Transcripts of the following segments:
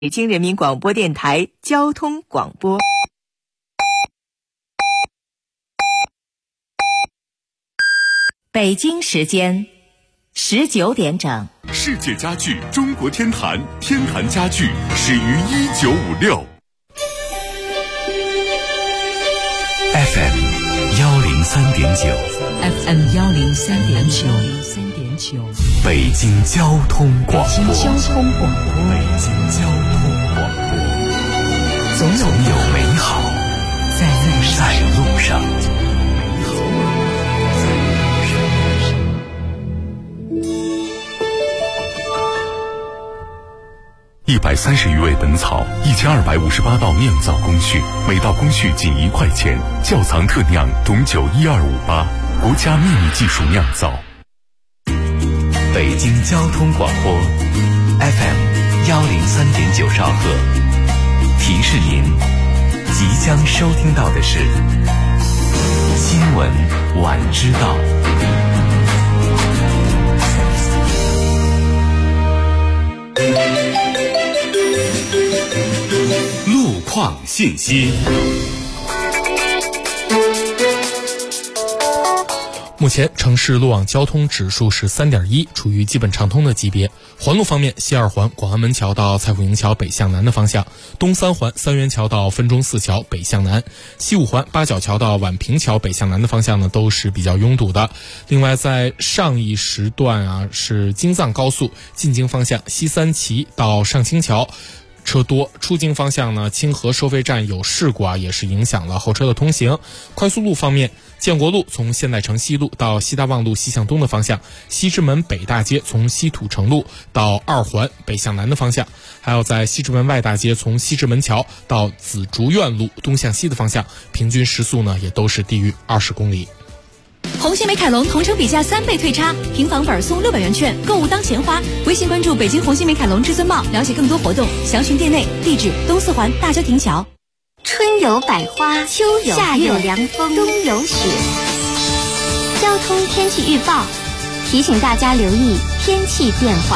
北京人民广播电台交通广播。北京时间19点整。 世界家具中国天坛，天坛家具始于1956。FM 103.9 FM 103.9 北京交通广播。 北京交通广播。 总有美好在路上。130余味本草，1258道酿造工序，每道工序仅1块钱。窖藏特酿董酒12588，国家秘密技术酿造。北京交通广播 FM 103.9兆赫，提示您即将收听到的是新闻晚知道。路况信息。 目前城市路网交通指数是 3.1， 处于基本畅通的级别。环路方面，西二环广安门桥到蔡府营桥北向南的方向，东三环三元桥到分钟寺桥北向南，西五环八角桥到宛平桥北向南的方向呢，都是比较拥堵的。另外在上一时段是京藏高速进京方向西三旗到上清桥车多，出京方向呢，清河收费站有事故也是影响了后车的通行。快速路方面，建国路从现代城西路到西大望路西向东的方向，西直门北大街从西土城路到二环北向南的方向，还有在西直门外大街从西直门桥到紫竹院路东向西的方向，平均时速呢也都是低于20公里。 红星美凯龙同城比价3倍退差，平房本送600元券，购物当钱花。微信关注北京红星美凯龙至尊茂，了解更多活动，详询店内。地址东四环大郊亭桥。 春有百花，秋有月，夏有凉风，冬有雪。交通天气预报提醒大家留意天气变化。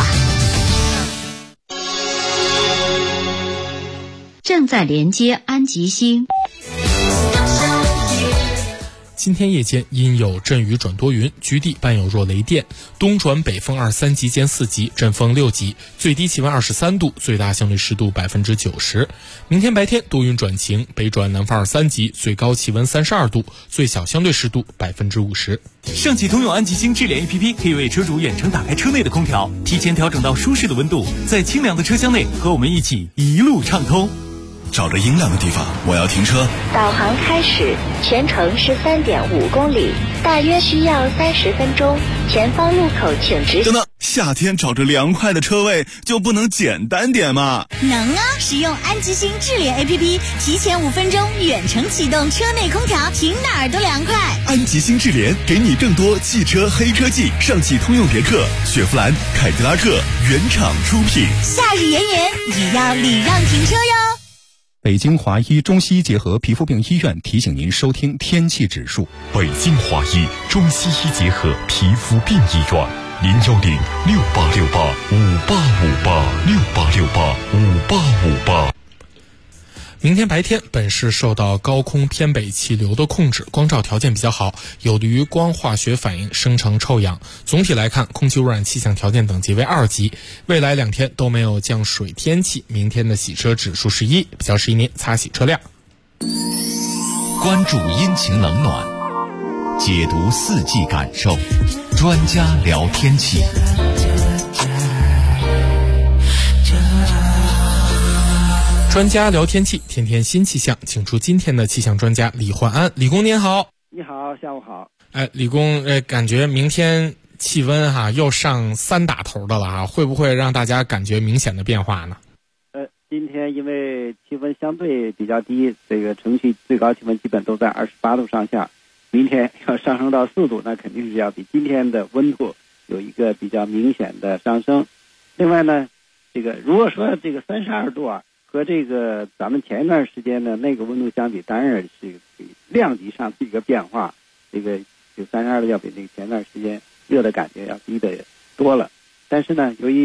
正在连接安吉星。 今天夜间阴有阵雨转多云，局地伴有弱雷电，东转北风2-3级间4级，阵风6级，最低气温23度，最大相对湿度90%。明天白天多云转晴，北转南风2-3级，最高气温32度，最小相对湿度50%。 上汽通用安吉星智联 APP 可以为车主远程打开车内的空调，提前调整到舒适的温度，在清凉的车厢内和我们一起一路畅通。 找着阴凉的地方，我要停车。 导航开始，全程是3.5公里，大约需要30分钟。前方路口请直行。 等等，夏天找着凉快的车位就不能简单点吗？ 能啊！使用安吉星智联 APP， 提前5分钟远程启动车内空调，停哪儿都凉快。 安吉星智联给你更多汽车黑科技，上汽通用别克、雪佛兰、凯迪拉克原厂出品。 夏日炎炎，也要礼让停车哟。 北京华医中西医结合皮肤病医院提醒您收听天气指数。 北京华医中西医结合皮肤病医院，010-6868-5858，6868-5858。 明天白天本市受到高空偏北气流的控制，光照条件比较好，有利于光化学反应生成臭氧。总体来看，空气污染气象条件等级为2级。未来2天都没有降水天气，明天的洗车指数是1，比较适宜您擦洗车辆。 关注阴晴冷暖，解读4季感受，专家聊天气。 专家聊天气，天天新气象，请出今天的气象专家李焕安。李工您好。 你好，下午好。 李工，感觉明天气温又上3打头的了会不会让大家感觉明显的变化呢？ 今天因为气温相对比较低，这个城区最高气温基本都在28度上下，明天要上升到4度，那肯定是要比今天的温度有一个比较明显的上升。另外呢，如果说这个32度和这个咱们前一段时间的那个温度相比，当然是量级上的一个变化。这个32度要比那个前段时间热的感觉要低的多了。但是呢，由于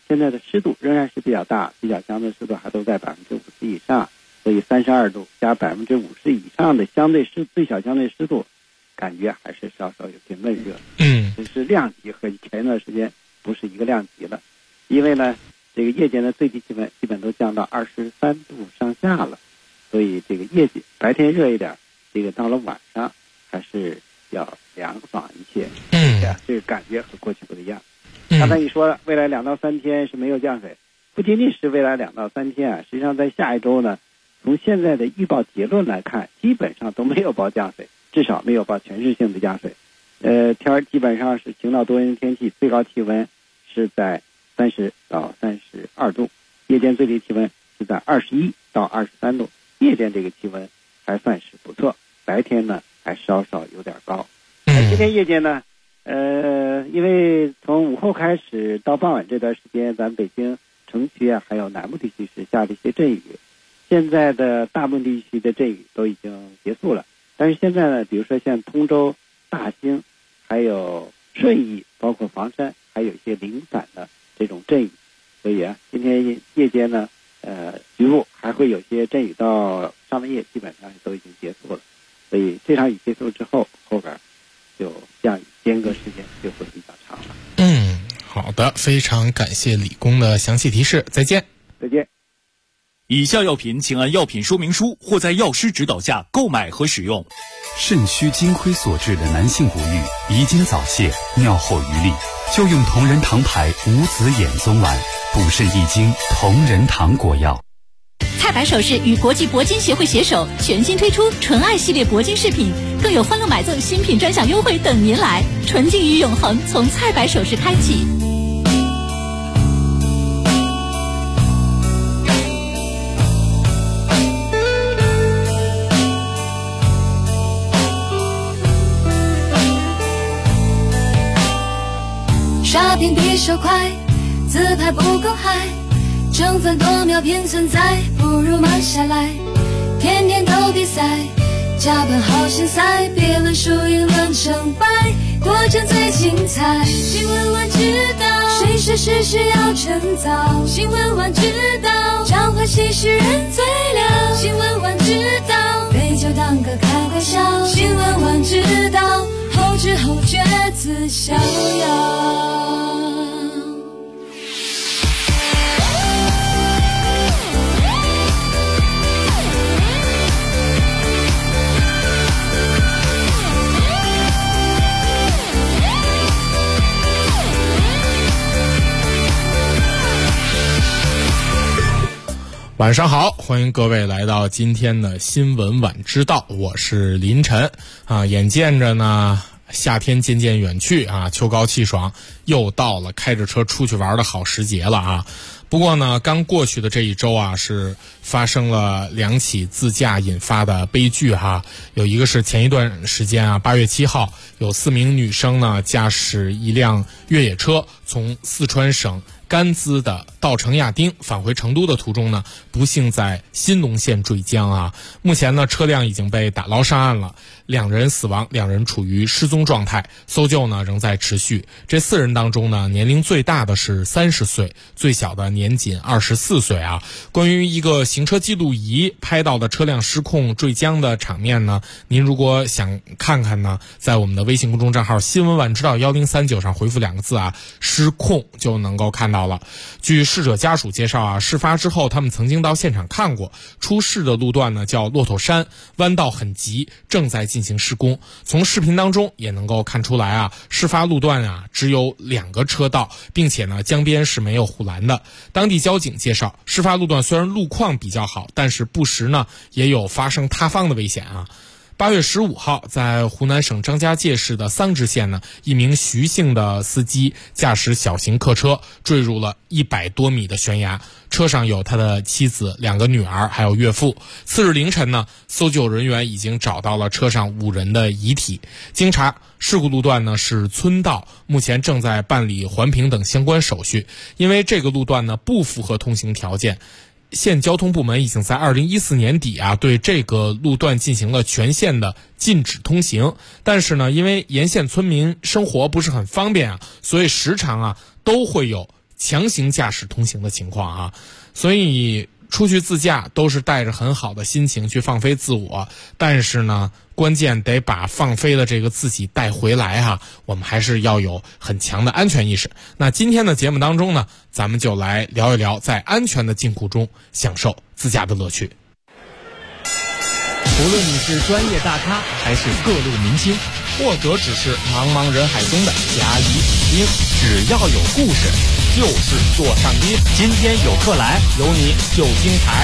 现在的湿度仍然是比较大，最小相对湿度还都在50%以上，所以32度加50%以上的最小相对湿度，感觉还是稍稍有些闷热。这是量级和前一段时间不是一个量级了，因为呢，这个夜间的最低气温基本都降到23度上下了，所以这个白天热一点，这个到了晚上还是要凉爽一些。这个感觉和过去不一样。刚才你说了，未来2到3天是没有降水，不仅仅是未来2到3天啊，实际上在下一周呢，从现在的预报结论来看，基本上都没有报降水，至少没有报全市性的降水。天儿基本上是晴到多云天气，最高气温是在30到32度，夜间最低气温是在21到23度，夜间这个气温还算是不错，白天呢还稍稍有点高。今天夜间呢，因为从午后开始到傍晚这段时间，咱北京城区啊，还有南部地区是下了一些阵雨。现在的大部分地区的阵雨都已经结束了，但是现在呢，比如说像通州、大兴，还有顺义，包括房山，还有一些零散的这种阵雨，所以啊，今天夜间呢，局部还会有些阵雨，到上半夜基本上都已经结束了。所以这场雨结束之后，后边就降雨间隔时间就会比较长了。 好的，非常感谢李工的详细提示，再见。 再见。 以下药品请按药品说明书或在药师指导下购买和使用。 肾虚金亏所致的男性不育、遗精早泄、尿后余力，就用同仁堂牌无籽眼棕丸，补肾益精同仁堂果药。 菜百首饰与国际铂金协会携手，全新推出纯爱系列铂金饰品，更有欢乐买赠新品专享优惠等您来。纯净与永恒，从菜百首饰开启。 刷屏比手快，自拍不够嗨，争分夺秒拼存在，不如慢下来。天天都比赛，加班好心塞，别论输赢论成败，过程最精彩。新闻晚知道，谁是事需要趁早。新闻晚知道，彰化新诗人最了。新闻晚知道，杯酒当歌开怀笑。新闻晚知道，后知后觉自逍遥。 晚上好，欢迎各位来到今天的新闻晚知道，我是林晨啊。眼见着呢夏天渐渐远去啊，秋高气爽，又到了开着车出去玩的好时节了啊。不过呢，刚过去的这一周啊，是发生了2起自驾引发的悲剧哈。有一个是前一段时间啊，8月7号，有4名女生呢驾驶一辆越野车从四川省甘孜的稻城亚丁返回成都的途中呢，不幸在新隆县坠江啊。目前呢，车辆已经被打捞上岸了，2人死亡，2人处于失踪状态，搜救呢仍在持续。这4人当中呢，年龄最大的是30岁，最小的年仅24岁啊。关于一个行车记录仪拍到的车辆失控坠江的场面呢，您如果想看看呢，在我们的微信公众账号新闻晚知道1039上回复2个字啊，失控，就能够看到了。据逝者家属介绍啊，事发之后他们曾经到现场看过，出事的路段呢叫骆驼山，弯道很急，正在进行施工。从视频当中也能够看出来啊，事发路段啊只有2个车道，并且呢江边是没有护栏的。当地交警介绍，事发路段虽然路况比较好，但是不时呢也有发生塌方的危险啊。8月15号，在湖南省张家界市的桑植县呢，一名徐姓的司机驾驶小型客车坠入了100多米的悬崖，车上有他的妻子、2个女儿还有岳父。次日凌晨呢，搜救人员已经找到了车上5人的遗体。经查，事故路段呢是村道，目前正在办理环评等相关手续。因为这个路段呢不符合通行条件，县交通部门已经在2014年底啊，对这个路段进行了全县的禁止通行。但是呢，因为沿线村民生活不是很方便啊，所以时常啊都会有强行驾驶通行的情况啊。所以出去自驾都是带着很好的心情去放飞自我，但是呢，关键得把放飞的这个自己带回来哈，我们还是要有很强的安全意识。那今天的节目当中呢，咱们就来聊一聊在安全的境苦中享受自驾的乐趣。 无论你是专业大咖还是各路明星，或者只是茫茫人海中的甲乙丙丁，只要有故事就是座上宾。今天有客来，有你就精彩。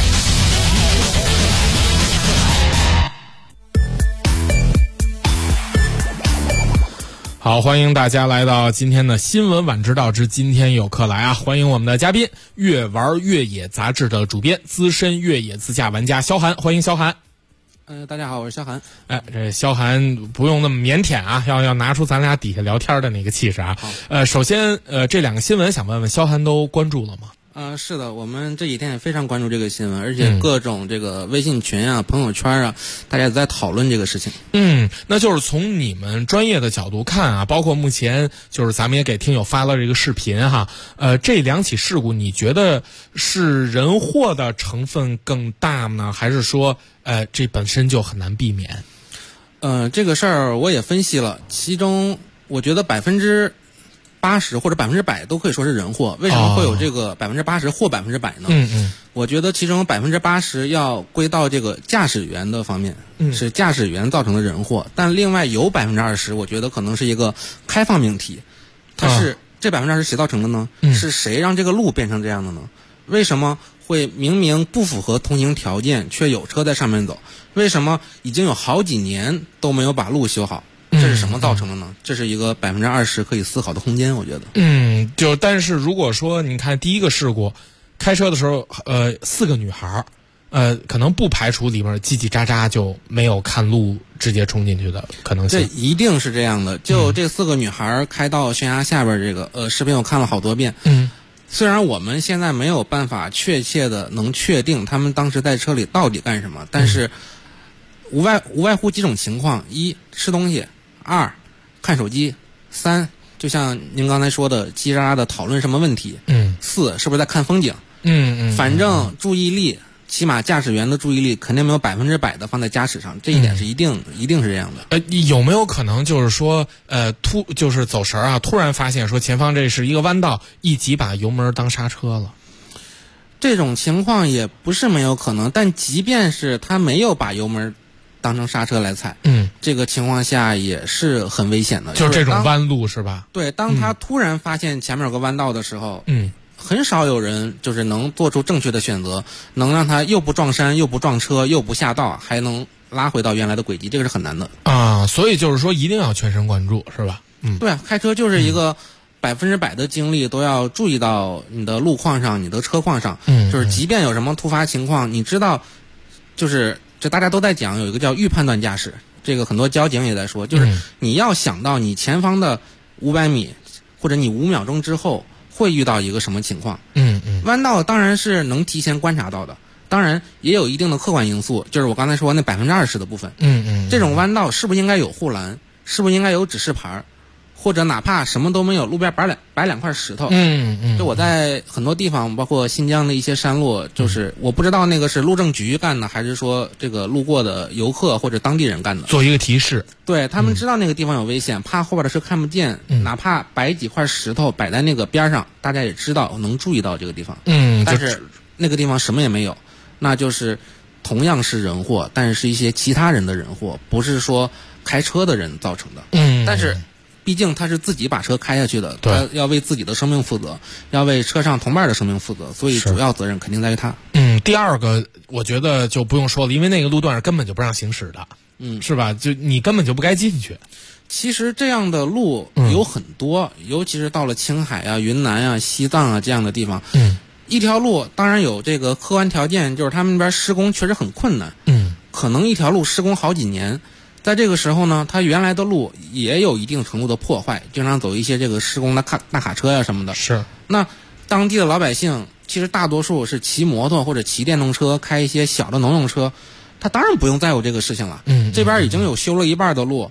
好，欢迎大家来到今天的新闻晚知道之今天有客来啊！欢迎我们的嘉宾，越玩越野杂志的主编，资深越野自驾玩家萧寒，欢迎萧寒。 大家好，我是萧寒。 这萧寒不用那么腼腆啊，要拿出咱俩底下聊天的那个气势啊。首先这两个新闻想问问萧寒都关注了吗？ 是的，我们这几天也非常关注这个新闻，而且各种这个微信群啊、朋友圈啊，大家都在讨论这个事情。 那就是从你们专业的角度看啊，包括目前就是咱们也给听友发了这个视频哈，这两起事故你觉得是人祸的成分更大呢，还是说这本身就很难避免？ 这个事儿我也分析了，其中我觉得80%或者100%都可以说是人祸。为什么会有这个80%或100%呢？我觉得其中80%要归到这个驾驶员的方面，是驾驶员造成的人祸。但另外有20%，我觉得可能是一个开放命题，它是这20%谁造成的呢？是谁让这个路变成这样的呢？为什么会明明不符合通行条件，却有车在上面走？为什么已经有好几年都没有把路修好？这是什么造成的呢？这是一个20%可以思考的空间，我觉得。 但是如果说你看第一个事故，开车的时候，4个女孩，可能不排除里面叽叽喳喳就没有看路直接冲进去的可能性。 这一定是这样的。就这4个女孩开到悬崖下边，这个视频我看了好多遍。虽然我们现在没有办法确切的能确定他们当时在车里到底干什么，但是无外乎几种情况：一，吃东西；二，看手机；三，就像您刚才说的叽喳喳的讨论什么问题；四，是不是在看风景？反正注意力，起码驾驶员的注意力肯定没有100%的放在驾驶上，这一点是一定是这样的。 有没有可能就是说就是走神啊，突然发现说前方这是一个弯道，一急把油门当刹车了？ 这种情况也不是没有可能，但即便是他没有把油门当成刹车来踩，这个情况下也是很危险的。 就是这种弯路是吧？ 对，当他突然发现前面有个弯道的时候，很少有人就是能做出正确的选择，能让他又不撞山又不撞车又不下道，还能拉回到原来的轨迹，这个是很难的啊。所以就是说一定要全神贯注，是吧？ 对啊，开车就是一个100%的精力都要注意到你的路况上、你的车况上，就是即便有什么突发情况，你知道，就是这大家都在讲有一个叫预判断驾驶，这个很多交警也在说，就是你要想到你前方的500米或者你5秒钟之后会遇到一个什么情况。弯道当然是能提前观察到的，当然也有一定的客观因素，就是我刚才说那20%的部分。这种弯道是不是应该有护栏？是不是应该有指示牌？或者哪怕什么都没有，路边摆两块石头。就我在很多地方，包括新疆的一些山路，就是我不知道那个是路政局干的，还是说这个路过的游客或者当地人干的， 做一个提示。 对，他们知道那个地方有危险，怕后边的车看不见，哪怕摆几块石头摆在那个边上，大家也知道能注意到这个地方。但是那个地方什么也没有，那就是同样是人祸，但是一些其他人的人祸，不是说开车的人造成的。但是毕竟他是自己把车开下去的，他要为自己的生命负责，要为车上同伴的生命负责，所以主要责任肯定在于他。 第二个我觉得就不用说了，因为那个路段是根本就不让行驶的，是吧？就你根本就不该进去。 其实这样的路有很多，尤其是到了青海啊、云南啊、西藏啊这样的地方，一条路当然有这个客观条件，就是他们那边施工确实很困难，可能一条路施工好几年。在这个时候呢，它原来的路也有一定程度的破坏，经常走一些这个施工的大卡车呀什么的。 是。 那当地的老百姓其实大多数是骑摩托或者骑电动车，开一些小的农用车，他当然不用再有这个事情了。这边已经有修了一半的路，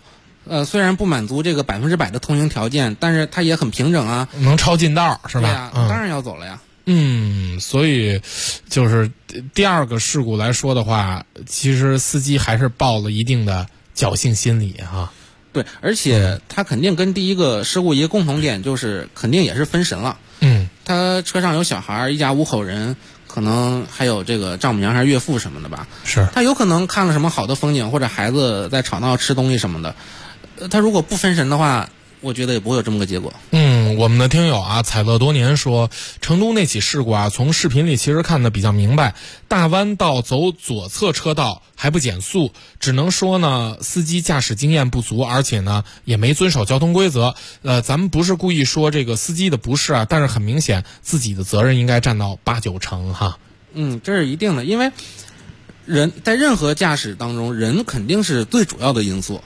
虽然不满足这个100%的通行条件，但是它也很平整啊， 能超近道是吧？ 对呀，当然要走了呀。 所以就是第二个事故来说的话，其实司机还是抱了一定的侥幸心理哈。 对，而且他肯定跟第一个事故一个共同点就是肯定也是分神了。他车上有小孩，一家5口人，可能还有这个丈母娘还是岳父什么的吧。 是。 他有可能看了什么好的风景，或者孩子在吵闹吃东西什么的。他如果不分神的话，我觉得也不会有这么个结果。 我们的听友啊，采乐多年说，成都那起事故啊，从视频里其实看得比较明白，大弯道走左侧车道还不减速，只能说呢，司机驾驶经验不足，而且呢也没遵守交通规则。咱们不是故意说这个司机的不是啊，但是很明显自己的责任应该占到8、9成哈。 这是一定的，因为人在任何驾驶当中，人肯定是最主要的因素。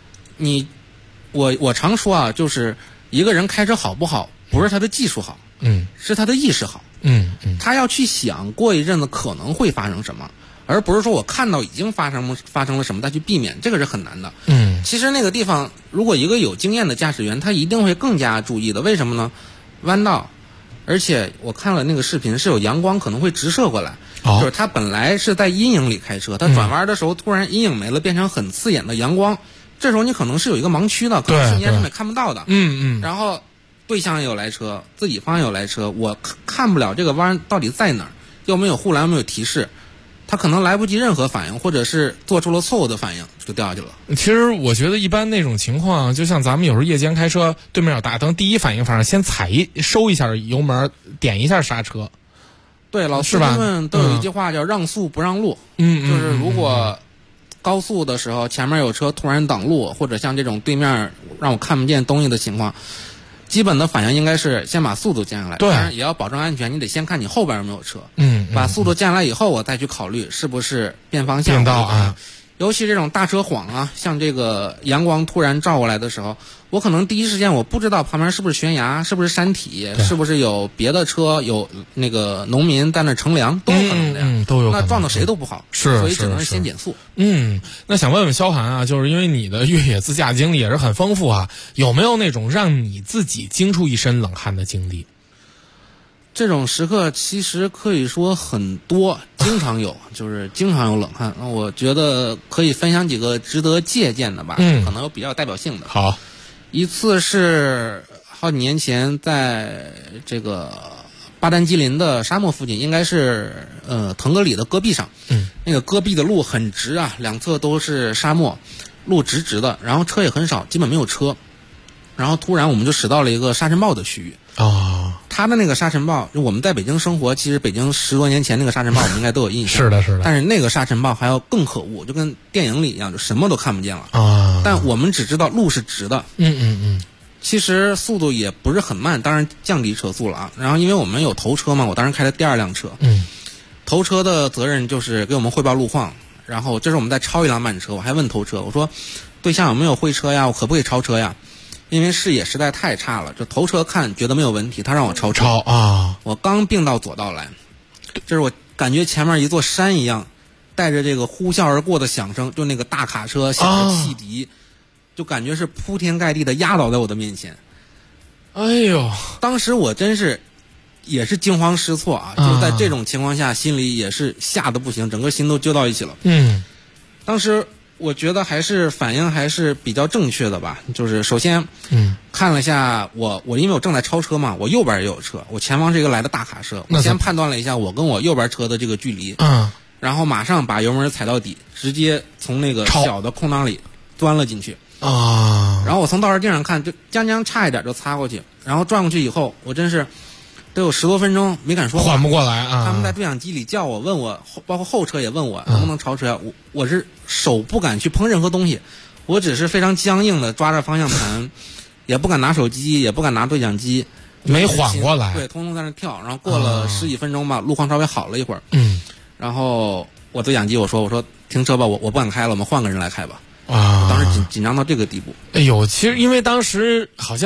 我常说啊，就是一个人开车好不好，不是他的技术好，是他的意识好。他要去想过一阵子可能会发生什么，而不是说我看到已经发生了什么再去避免，这个是很难的。其实那个地方，如果一个有经验的驾驶员，他一定会更加注意的。为什么呢？弯道，而且我看了那个视频，是有阳光可能会直射过来，就是他本来是在阴影里开车，他转弯的时候突然阴影没了，变成很刺眼的阳光。这时候你可能是有一个盲区的，可能瞬间是看不到的。然后对向也有来车，自己方也有来车，我看不了这个弯到底在哪儿，又没有护栏，没有提示，他可能来不及任何反应，或者是做出了错误的反应，就掉下去了。 其实我觉得一般那种情况，就像咱们有时候夜间开车，对面有大灯，第一反应反正先收一下油门，点一下刹车。 对，老司机们都有一句话叫让速不让路。就是如果高速的时候前面有车突然挡路，或者像这种对面让我看不见东西的情况，基本的反应应该是先把速度降下来，当然也要保证安全，你得先看你后边有没有车。把速度降下来以后，我再去考虑是不是变方向。 变道啊， 尤其这种大车晃啊，像这个阳光突然照过来的时候，我可能第一时间我不知道旁边是不是悬崖，是不是山体，是不是有别的车，有那个农民在那乘凉，都有可能这样。 都有可能。 那撞到谁都不好，所以只能先减速。 那想问问萧寒啊，就是因为你的越野自驾经历也是很丰富啊，有没有那种让你自己惊出一身冷汗的经历？ 这种时刻其实可以说很多，经常有，就是经常有冷汗。我觉得可以分享几个值得借鉴的吧，可能有比较代表性的。 好， 一次是好几年前，在这个巴丹吉林的沙漠附近，应该是腾格里的戈壁上。那个戈壁的路很直啊，两侧都是沙漠，路直直的，然后车也很少，基本没有车。然后突然我们就驶到了一个沙尘暴的区域。它的那个沙尘暴，我们在北京生活，其实北京10多年前那个沙尘暴我们应该都有印象。 是的，是的。 但是那个沙尘暴还要更可恶，就跟电影里一样，就什么都看不见了。但我们只知道路是直的。其实速度也不是很慢，当然降低车速了啊。然后因为我们有头车嘛，我当时开的第2辆车。头车的责任就是给我们汇报路况，然后这时候我们再超一辆慢车，我还问头车，我说对向有没有会车呀？我可不可以超车呀？因为视野实在太差了，这头车看觉得没有问题，他让我超车。我刚并到左道来，这是我感觉前面一座山一样，带着这个呼啸而过的响声，就那个大卡车响着汽笛，就感觉是铺天盖地的压倒在我的面前。 哎呦， 当时我真是也是惊慌失措啊，就在这种情况下，心里也是吓得不行，整个心都揪到一起了。当时我觉得反应还是比较正确的吧，就是首先看了一下我因为我正在超车嘛，我右边也有车，我前方是一个来的大卡车，我先判断了一下我跟我右边车的这个距离，然后马上把油门踩到底，直接从那个小的空档里钻了进去。然后我从倒车镜上看，就将差一点就擦过去，然后转过去以后，我真是都有10多分钟没敢说话， 缓不过来啊！ 他们在对讲机里叫我，问我，包括后车也问我能不能超车呀？我是手不敢去碰任何东西，我只是非常僵硬的抓着方向盘，也不敢拿手机，也不敢拿对讲机， 没缓过来。 对，通通在那跳。然后过了10几分钟吧，路况稍微好了一会儿。然后我对讲机我说停车吧，我不敢开了，我们换个人来开吧。当时紧张到这个地步。 哎呦，其实因为当时好像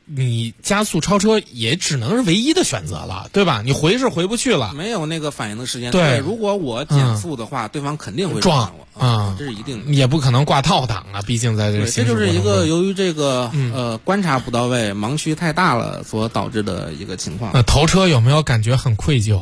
你加速超车也只能是唯一的选择了，对吧？你回是回不去了， 没有那个反应的时间。 对， 如果我减速的话，对方肯定会撞我啊，这是一定的， 也不可能挂套档啊，毕竟在这这就是一个由于这个观察不到位、盲区太大了所导致的一个情况。 头车有没有感觉很愧疚？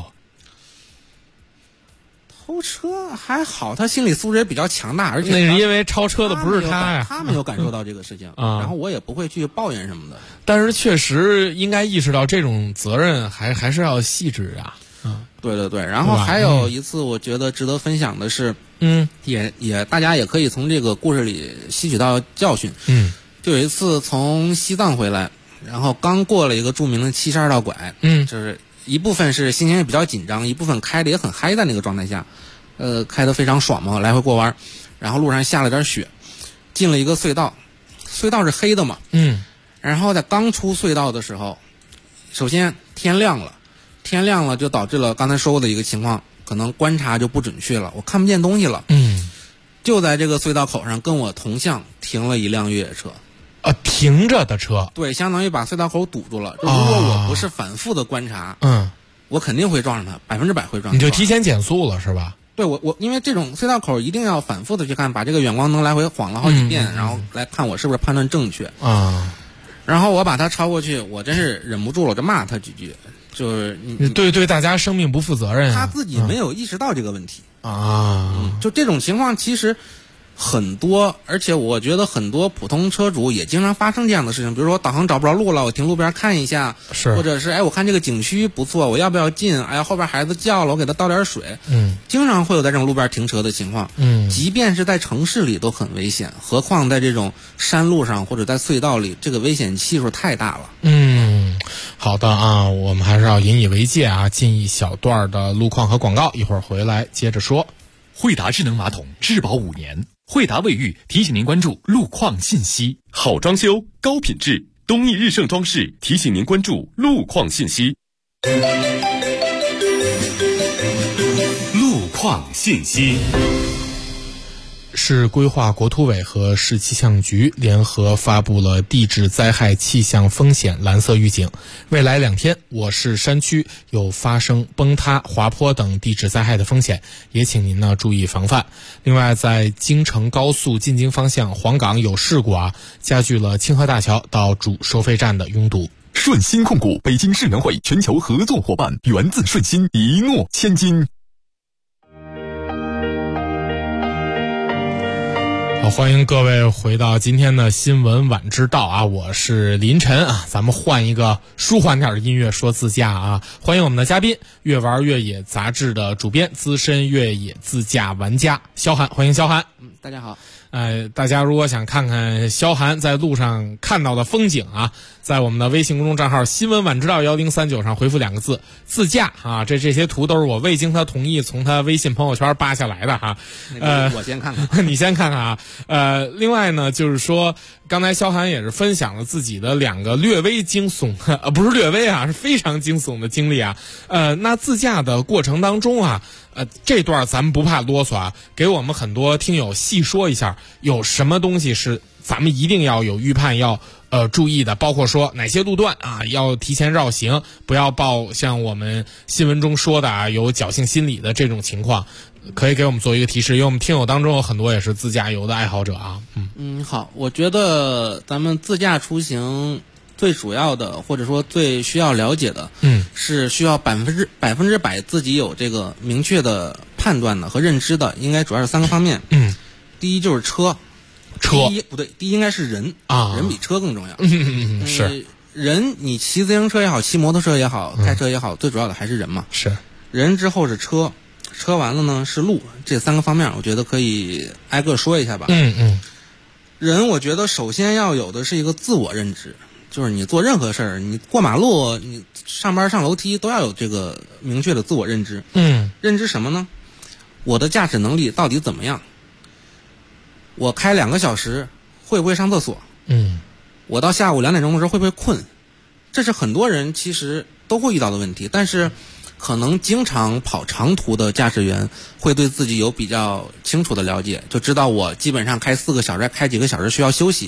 偷车还好，他心理素质也比较强大，而且那是因为超车的不是他呀， 他没有感受到这个事情啊， 然后我也不会去抱怨什么的。 但是确实应该意识到这种责任还是要细致啊。 对对对，然后还有一次我觉得值得分享的是，也大家也可以从这个故事里吸取到教训。就有一次从西藏回来，然后刚过了一个著名的72道拐，就是一部分是心情也比较紧张，一部分开的也很嗨的那个状态下，开得非常爽嘛，来回过弯，然后路上下了点雪，进了一个隧道，隧道是黑的嘛，然后在刚出隧道的时候，首先天亮了就导致了刚才说过的一个情况，可能观察就不准确了，我看不见东西了，就在这个隧道口上跟我同向停了一辆越野车。 停着的车， 对，相当于把隧道口堵住了。如果我不是反复的观察，我肯定会撞上他，100%会撞上他。 你就提前减速了是吧？ 对，我因为这种隧道口一定要反复的去看，把这个远光灯来回晃了好几遍，然后来看我是不是判断正确啊。 然后我把他超过去，我真是忍不住了，我就骂他几句，就是你对大家生命不负责任， 他自己没有意识到这个问题啊。 就这种情况其实很多，而且我觉得很多普通车主也经常发生这样的事情，比如说导航找不着路了，我停路边看一下，或者是我看这个景区不错，我要不要进？后边孩子叫了，我给他倒点水。经常会有在这种路边停车的情况。即便是在城市里都很危险，何况在这种山路上或者在隧道里，这个危险系数太大了。 好的啊，我们还是要引以为戒啊。进一小段的路况和广告，一会儿回来接着说。 惠达智能马桶质保5年。惠达卫浴提醒您关注路况信息，好装修高品质，东益日盛装饰提醒您关注路况信息。路况信息市规划国土委和市气象局联合发布了地质灾害气象风险蓝色预警，未来2天我市山区有发生崩塌、滑坡等地质灾害的风险，也请您呢注意防范。另外，在京承高速进京方向黄岗有事故加剧了清河大桥到主收费站的拥堵。 顺鑫控股北京世园会全球合作伙伴，源自顺鑫，一诺千金。 好，欢迎各位回到今天的新闻晚知道我是林晨咱们换一个舒缓点的音乐说自驾欢迎我们的嘉宾，越玩越野杂志的主编、资深越野自驾玩家肖涵，欢迎肖涵。 大家好。 大家如果想看看肖涵在路上看到的风景在我们的微信公众账号新闻晚知道1039上回复2个字自驾这些图都是我未经他同意从他微信朋友圈扒下来的我先看看你先看看另外呢，就是说刚才肖涵也是分享了自己的2个略微惊悚不是略微是非常惊悚的经历那自驾的过程当中这段咱们不怕啰嗦给我们很多听友细说一下，有什么东西是咱们一定要有预判要注意的，包括说哪些路段要提前绕行，不要报像我们新闻中说的有侥幸心理的这种情况，可以给我们做一个提示，因为我们听友当中有很多也是自驾游的爱好者好，我觉得咱们自驾出行最主要的或者说最需要了解的是需要100%自己有这个明确的判断的和认知的，应该主要是3个方面。第一就是车第一应该是人人比车更重要。 是人，你骑自行车也好，骑摩托车也好，开车也好，最主要的还是人嘛。 是人之后是车，车完了呢是路，这3个方面我觉得可以挨个说一下吧。人我觉得首先要有的是一个自我认知，就是你做任何事儿，你过马路，你上班上楼梯都要有这个明确的自我认知。认知什么呢？我的驾驶能力到底怎么样？我开2个小时会不会上厕所？我到下午2点钟的时候会不会困？这是很多人其实都会遇到的问题，但是可能经常跑长途的驾驶员会对自己有比较清楚的了解，就知道我基本上开4个小时，开几个小时需要休息。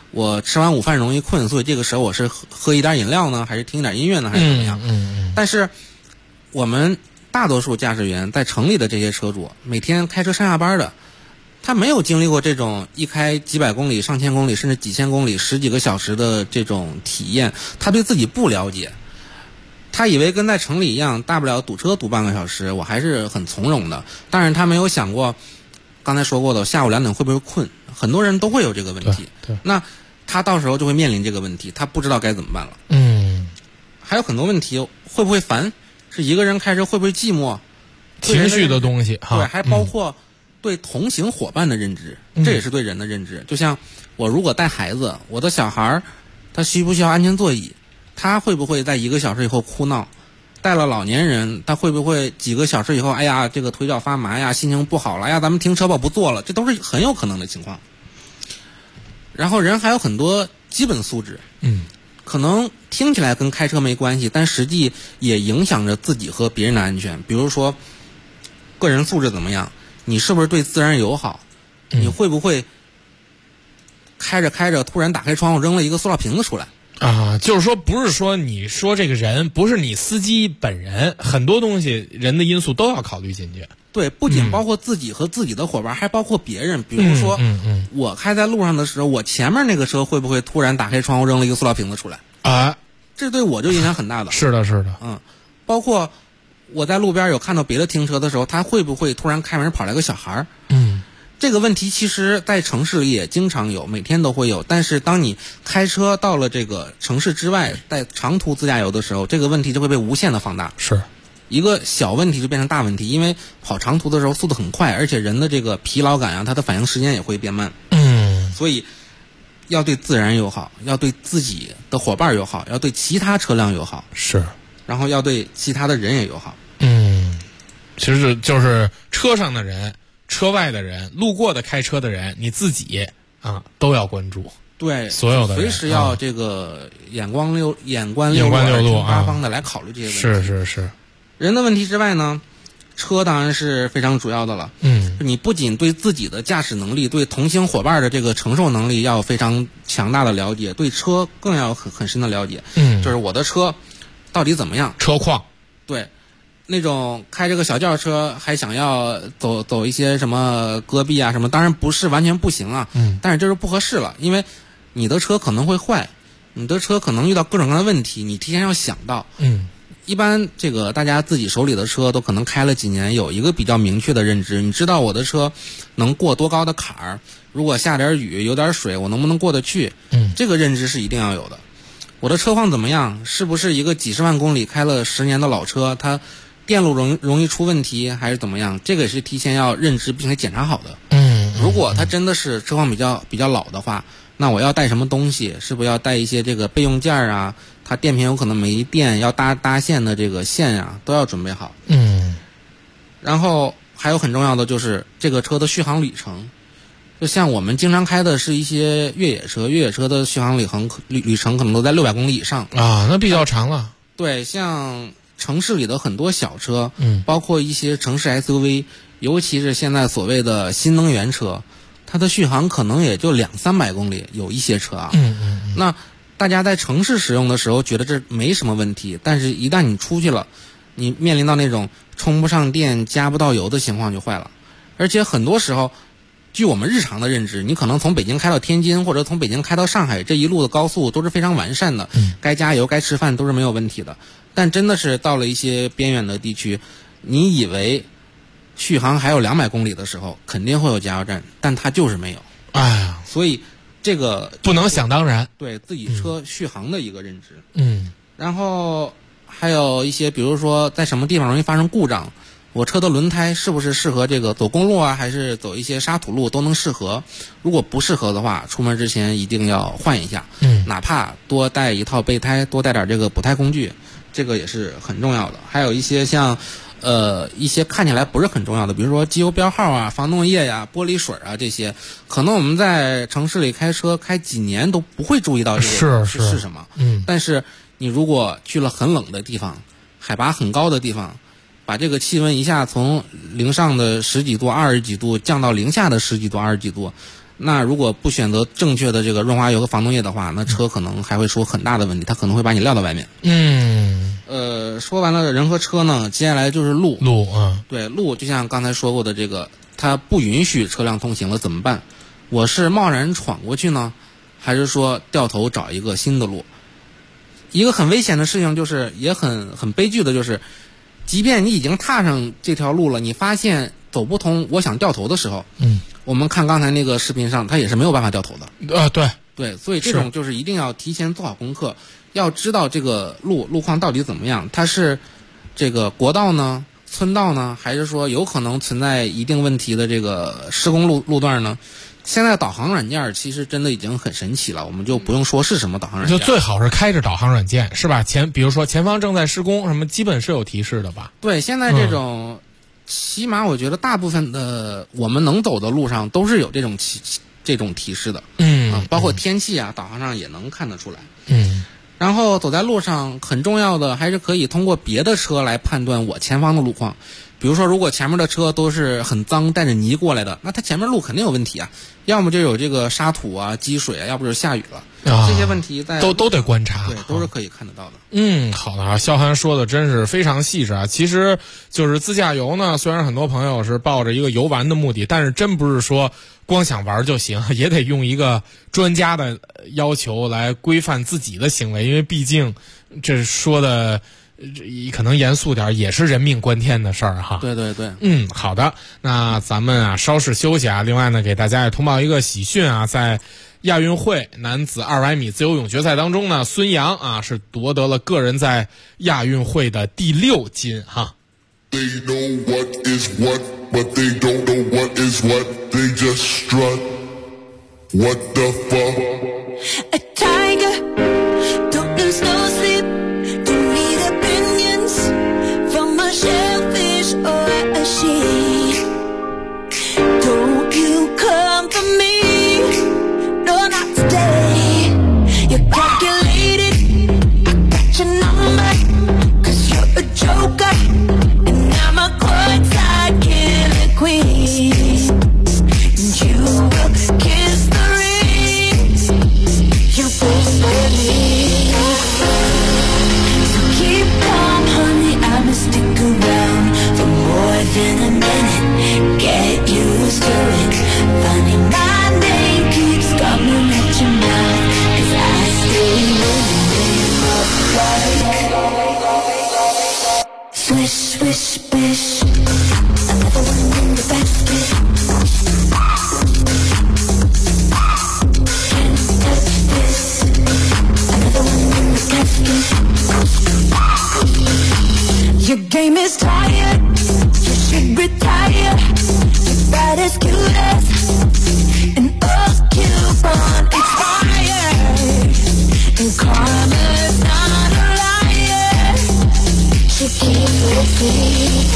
我吃完午饭容易困，所以这个时候我是喝一点饮料呢，还是听一点音乐呢，还是怎么样？但是我们大多数驾驶员在城里的这些车主，每天开车上下班的，他没有经历过这种一开几百公里、上千公里，甚至几千公里、十几个小时的这种体验，他对自己不了解。他以为跟在城里一样，大不了堵车堵半个小时，我还是很从容的。但是他没有想过，刚才说过的，下午2点会不会困？很多人都会有这个问题。 对， 那他到时候就会面临这个问题，他不知道该怎么办了。还有很多问题，会不会烦？是一个人开车会不会寂寞？ 情绪的东西哈。 对，还包括对同行伙伴的认知，这也是对人的认知。就像我如果带孩子，我的小孩他需不需要安全座椅？他会不会在1个小时以后哭闹？带了老年人，他会不会几个小时以后，哎呀，这个腿脚发麻呀，心情不好了，哎呀，咱们停车吧，不坐了，这都是很有可能的情况。然后人还有很多基本素质，可能听起来跟开车没关系，但实际也影响着自己和别人的安全。比如说，个人素质怎么样？你是不是对自然友好？你会不会开着开着突然打开窗户扔了一个塑料瓶子出来？ 就是说，不是说你说这个人，不是你司机本人，很多东西人的因素都要考虑进去。 对，不仅包括自己和自己的伙伴，还包括别人。比如说，我开在路上的时候，我前面那个车会不会突然打开窗户扔了一个塑料瓶子出来？这对我就影响很大的。 是的。 包括我在路边有看到别的停车的时候，他会不会突然开门跑来个小孩？这个问题其实在城市里也经常有，每天都会有。但是当你开车到了这个城市之外，在长途自驾游的时候，这个问题就会被无限的放大。 是一个小问题就变成大问题，因为跑长途的时候速度很快，而且人的这个疲劳感他的反应时间也会变慢。所以要对自然友好，要对自己的伙伴友好，要对其他车辆友好。 是， 然后要对其他的人也友好。 其实就是车上的人、车外的人、路过的开车的人，你自己都要关注。 对， 所有的人随时要这个眼观六路，八方的来考虑这些问题。 是。 人的问题之外呢，车当然是非常主要的了。你不仅对自己的驾驶能力，对同行伙伴的这个承受能力要有非常强大的了解，对车更要有很深的了解。就是我的车到底怎么样？ 车况。 对。那种开这个小轿车还想要走一些什么戈壁啊什么，当然不是完全不行啊，但是这是不合适了，因为你的车可能会坏，你的车可能遇到各种各样的问题，你提前要想到。一般这个大家自己手里的车都可能开了几年，有一个比较明确的认知，你知道我的车能过多高的坎儿，如果下点雨有点水我能不能过得去，这个认知是一定要有的。我的车况怎么样？是不是一个几十万公里开了10年的老车，它电路容易出问题还是怎么样？这个也是提前要认知并且检查好的。如果它真的是车况比较老的话，那我要带什么东西？是不是要带一些这个备用件啊？它电瓶有可能没电，要搭线的这个线啊，都要准备好。然后还有很重要的就是这个车的续航里程。就像我们经常开的是一些越野车的续航里程可能都在600公里以上那比较长了。 对，像城市里的很多小车，包括一些城市 SUV， 尤其是现在所谓的新能源车，它的续航可能也就200-300公里，有一些车啊。那大家在城市使用的时候觉得这没什么问题，但是一旦你出去了，你面临到那种充不上电、加不到油的情况就坏了。而且很多时候，据我们日常的认知，你可能从北京开到天津，或者从北京开到上海，这一路的高速都是非常完善的，该加油、该吃饭都是没有问题的。但真的是到了一些边远的地区，你以为续航还有200公里的时候，肯定会有加油站，但它就是没有。所以这个不能想当然， 对自己车续航的一个认知。然后还有一些，比如说在什么地方容易发生故障，我车的轮胎是不是适合这个走公路啊，还是走一些沙土路都能适合。如果不适合的话，出门之前一定要换一下。哪怕多带一套备胎，多带点这个补胎工具，这个也是很重要的。还有一些像一些看起来不是很重要的，比如说机油标号啊、防冻液呀、玻璃水啊，这些可能我们在城市里开车开几年都不会注意到这个是什么。但是你如果去了很冷的地方，海拔很高的地方，把这个气温一下从零上的10几度、20几度降到零下的10几度、20几度， 那如果不选择正确的这个润滑油和防冻液的话，那车可能还会出很大的问题，它可能会把你撂到外面。说完了人和车呢，接下来就是路啊。 对，路就像刚才说过的这个，它不允许车辆通行了怎么办？我是贸然闯过去呢，还是说掉头找一个新的路？一个很危险的事情就是也很悲剧的就是，即便你已经踏上这条路了，你发现走不通，我想掉头的时候，我们看刚才那个视频上，它也是没有办法掉头的。对，所以这种就是一定要提前做好功课，要知道这个路况到底怎么样，它是这个国道呢、村道呢，还是说有可能存在一定问题的这个施工路段呢？现在导航软件其实真的已经很神奇了，我们就不用说是什么导航软件， 就最好是开着导航软件，是吧？比如说前方正在施工，什么基本是有提示的吧？ 对，现在这种，起码我觉得大部分的我们能走的路上都是有这种提示的，包括天气啊，导航上也能看得出来。然后走在路上，很重要的还是可以通过别的车来判断我前方的路况。比如说，如果前面的车都是很脏带着泥过来的，那它前面路肯定有问题啊，要么就有这个沙土啊、积水啊，要不就是下雨了。这些问题都得观察， 对，都是可以看得到的。 好的啊，肖涵说的真是非常细致啊。其实就是自驾游呢，虽然很多朋友是抱着一个游玩的目的，但是真不是说光想玩就行，也得用一个专家的要求来规范自己的行为，因为毕竟这说的可能严肃点，也是人命关天的事儿哈。 对对对。 好的，那咱们啊稍事休息啊。另外呢，给大家也通报一个喜讯啊，在亚运会男子200米自由泳决赛当中呢，孙杨啊是夺得了个人在亚运会的第6金哈。 They know what is what, but they don't know what is what. They just strut. What the fuck? A tiger, don't lose no sleep. Don't need opinions from a shellfish or a sheep. Don't you come for me? No, not today. You're calculated. I got your number, 'cause you're a joker. I'm a courtside killer queen. You will kiss the ring. You whisper me. So keep calm, honey. I'ma stick around for more than a minute. Get used to it. Funny, my name keeps coming at your mouth, 'cause I stay living up. Swish, swish, swish. Another one in the basket. Can't touch this. Another one in the casket. Your game is tired. You should retire. You're about as cute as an old coupon expired. And karma's not a liar. She keeps repeating.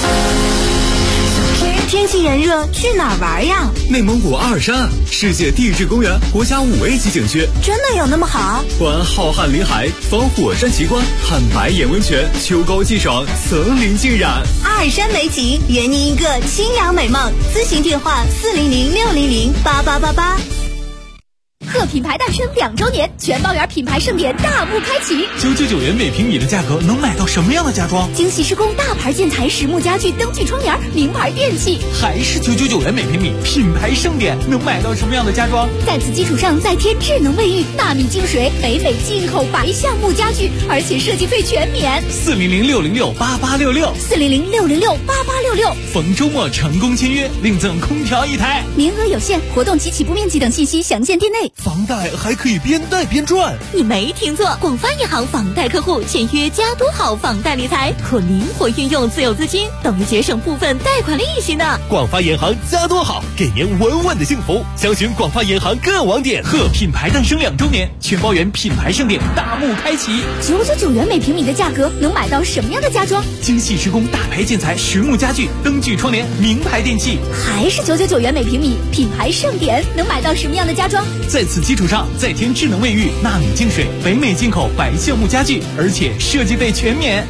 天气炎热，去哪儿玩呀？ 内蒙古阿尔山，世界地质公园国家5A级景区， 真的有那么好？ 观浩瀚林海，访火山奇观，看白眼温泉，秋高气爽，层林尽染。 阿尔山美景，圆您一个清凉美梦。咨询电话400-600-8888。 贺品牌诞生2周年，全包圆品牌盛典大幕开启。 999元每平米的价格能买到什么样的家装？ 精细施工大牌建材、实木家具、灯具窗帘、名牌电器。 还是999元每平米，品牌盛典能买到什么样的家装？ 在此基础上再添智能卫浴、纳米净水、北美进口白橡木家具，而且设计费全免。 400-606-8866 400-606-8866。 逢周末成功签约，另赠空调1台， 名额有限，活动及起步面积等信息详见店内。 房贷还可以边贷边赚， 你没听错，广发银行房贷客户签约加多好房贷理财，可灵活运用自有资金，等于节省部分贷款利息呢。 广发银行加多好，给您稳稳的幸福。详询广发银行各网点。贺品牌诞生2周年，全包圆品牌盛典大幕开启。 999元每平米的价格，能买到什么样的家装？ 精细施工大牌建材、实木家具、灯具窗帘、名牌电器。 还是999元每平米，品牌盛典能买到什么样的家装？ 在此基础上再添智能卫浴、纳米净水、北美进口白橡木家具，而且设计费全免。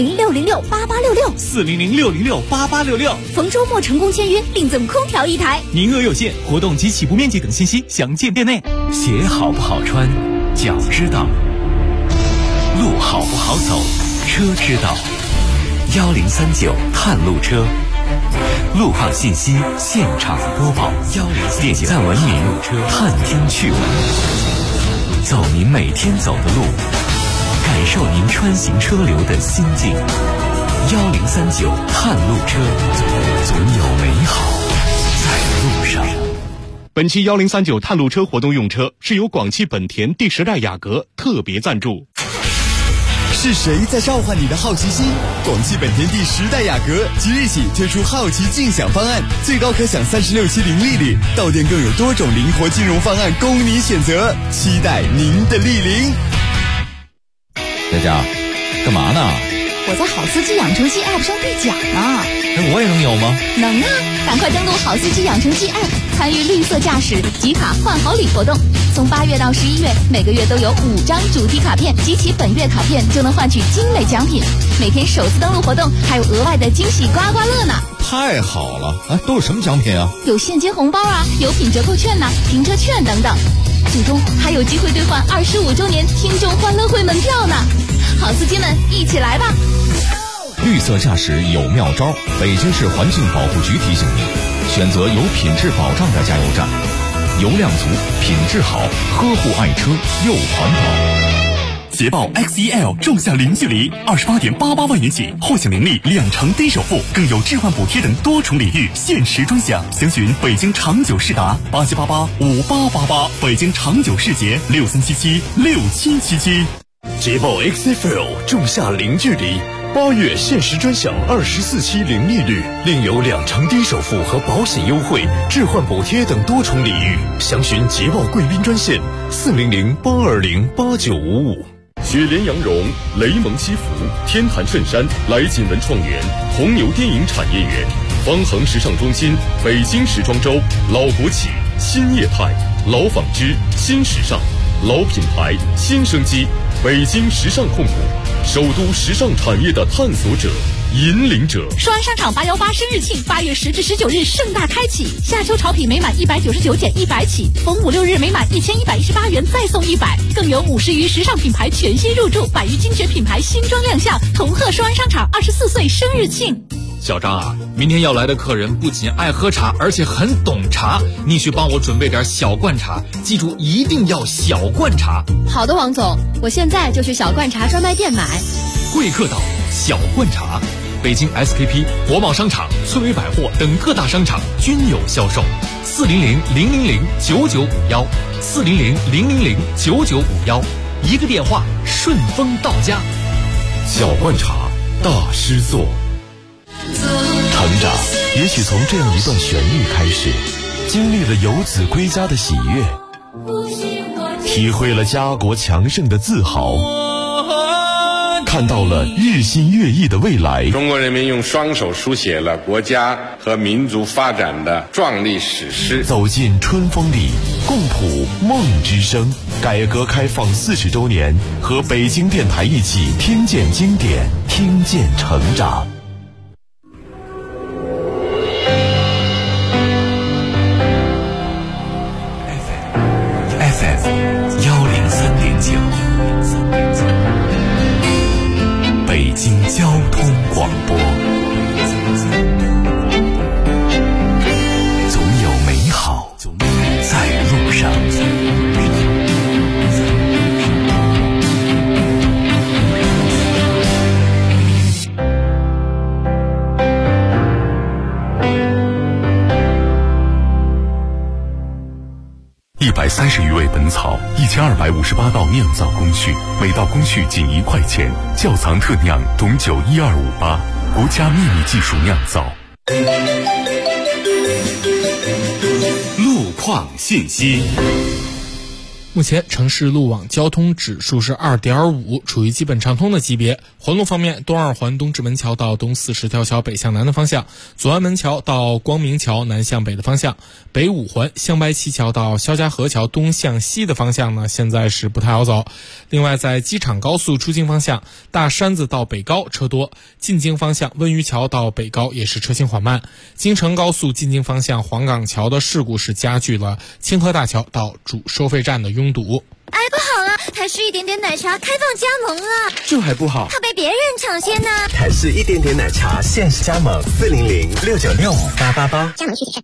400-606-8866，400-606-8866。逢周末成功签约，另赠空调1台， 名额有限，活动及起步面积等信息详见店内。 鞋好不好穿，脚知道；路好不好走，车知道。1039探路车，路况信息现场播报。点赞文明，探听趣闻，走您每天走的路，感受您穿行车流的心境。1039探路车，总有美好在路上。 本期1039探路车活动用车是由广汽本田第10代雅阁特别赞助。 是谁在召唤你的好奇心？广汽本田第10代雅阁即日起推出好奇竞享方案，最高可享36期零利率，到店更有多种灵活金融方案供你选择，期待您的莅临。 佳佳，干嘛呢？ 我在好司机养成记 App 上兑奖呢。 我也能有吗？ 能啊，赶快登录好司机养成记 App， 参与绿色驾驶集卡换好礼活动。从8月到11月，每个月都有5张主题卡片，集齐本月卡片就能换取精美奖品。每天首次登录活动还有额外的惊喜刮刮乐呢。 太好了！都有什么奖品啊？ 有现金红包啊，有品折扣券呐，停车券等等。最终还有机会兑换25周年听众欢乐会门票呢。好司机们，一起来吧！ 绿色驾驶有妙招，北京市环境保护局提醒您，选择有品质保障的加油站，油量足，品质好，呵护爱车又环保。 捷豹 XEL 仲夏零距离，28.88万元起，获享年利2成低首付，更有置换补贴等多重礼遇，限时专享。详询北京长久世达87885888，北京长久世捷63776777。 捷豹 XFL 仲夏零距离，8月限时专享24期零利率，另有2成低首付和保险优惠、置换补贴等多重礼遇。详询捷豹贵宾专线400-820-8955。雪莲羊绒、雷蒙西服、天坛衬衫、来锦文创园、红牛电影产业园、方恒时尚中心、北京时装周、老国企、新业态、老纺织、新时尚、老品牌、新生机，北京时尚控股，首都时尚产业的探索者、引领者。 双安商场818生日庆，8月10至19日盛大开启，夏秋潮品每满199减100起，逢5、6日每满1118元再送100，更有50余时尚品牌全新入驻，100余精选品牌新装亮相，同贺双安商场24岁生日庆。 小张啊，明天要来的客人不仅爱喝茶，而且很懂茶，你去帮我准备点小罐茶，记住一定要小罐茶。 好的，王总，我现在就去小罐茶专卖店买。 贵客岛小罐茶，北京 SKP、国贸商场、翠微百货等各大商场均有销售。400-000-9951，400-000-9951，一个电话顺丰到家。 小罐茶，大师作。成长也许从这样一段旋律开始，经历了游子归家的喜悦，体会了家国强盛的自豪，看到了日新月异的未来。 中国人民用双手书写了国家和民族发展的壮丽史诗。 走进春风里，共谱梦之声。改革开放40周年，和北京电台一起听见经典，听见成长。 北京交通广播，总有美好在路上。130余味本草，1258道酿造工序，每道工序仅1块钱。窖藏特酿董酒12588，国家秘密技术酿造。 路况信息。 目前城市路网交通指数是 2.5， 处于基本畅通的级别。环路方面，东二环东直门桥到东40条桥北向南的方向，左安门桥到光明桥南向北的方向，北五环香白旗桥到肖家河桥东向西的方向呢，现在是不太好走。另外，在机场高速出京方向，大山子到北高车多，进京方向温榆桥到北高也是车行缓慢。京承高速进京方向黄岗桥的事故是加剧了清河大桥到主收费站的拥堵。 哎，不好了，台式一点点奶茶开放加盟了， 这还不好， 怕被别人抢先呢。 台式一点点奶茶限时加盟，400-6965-888， 加盟需谨慎。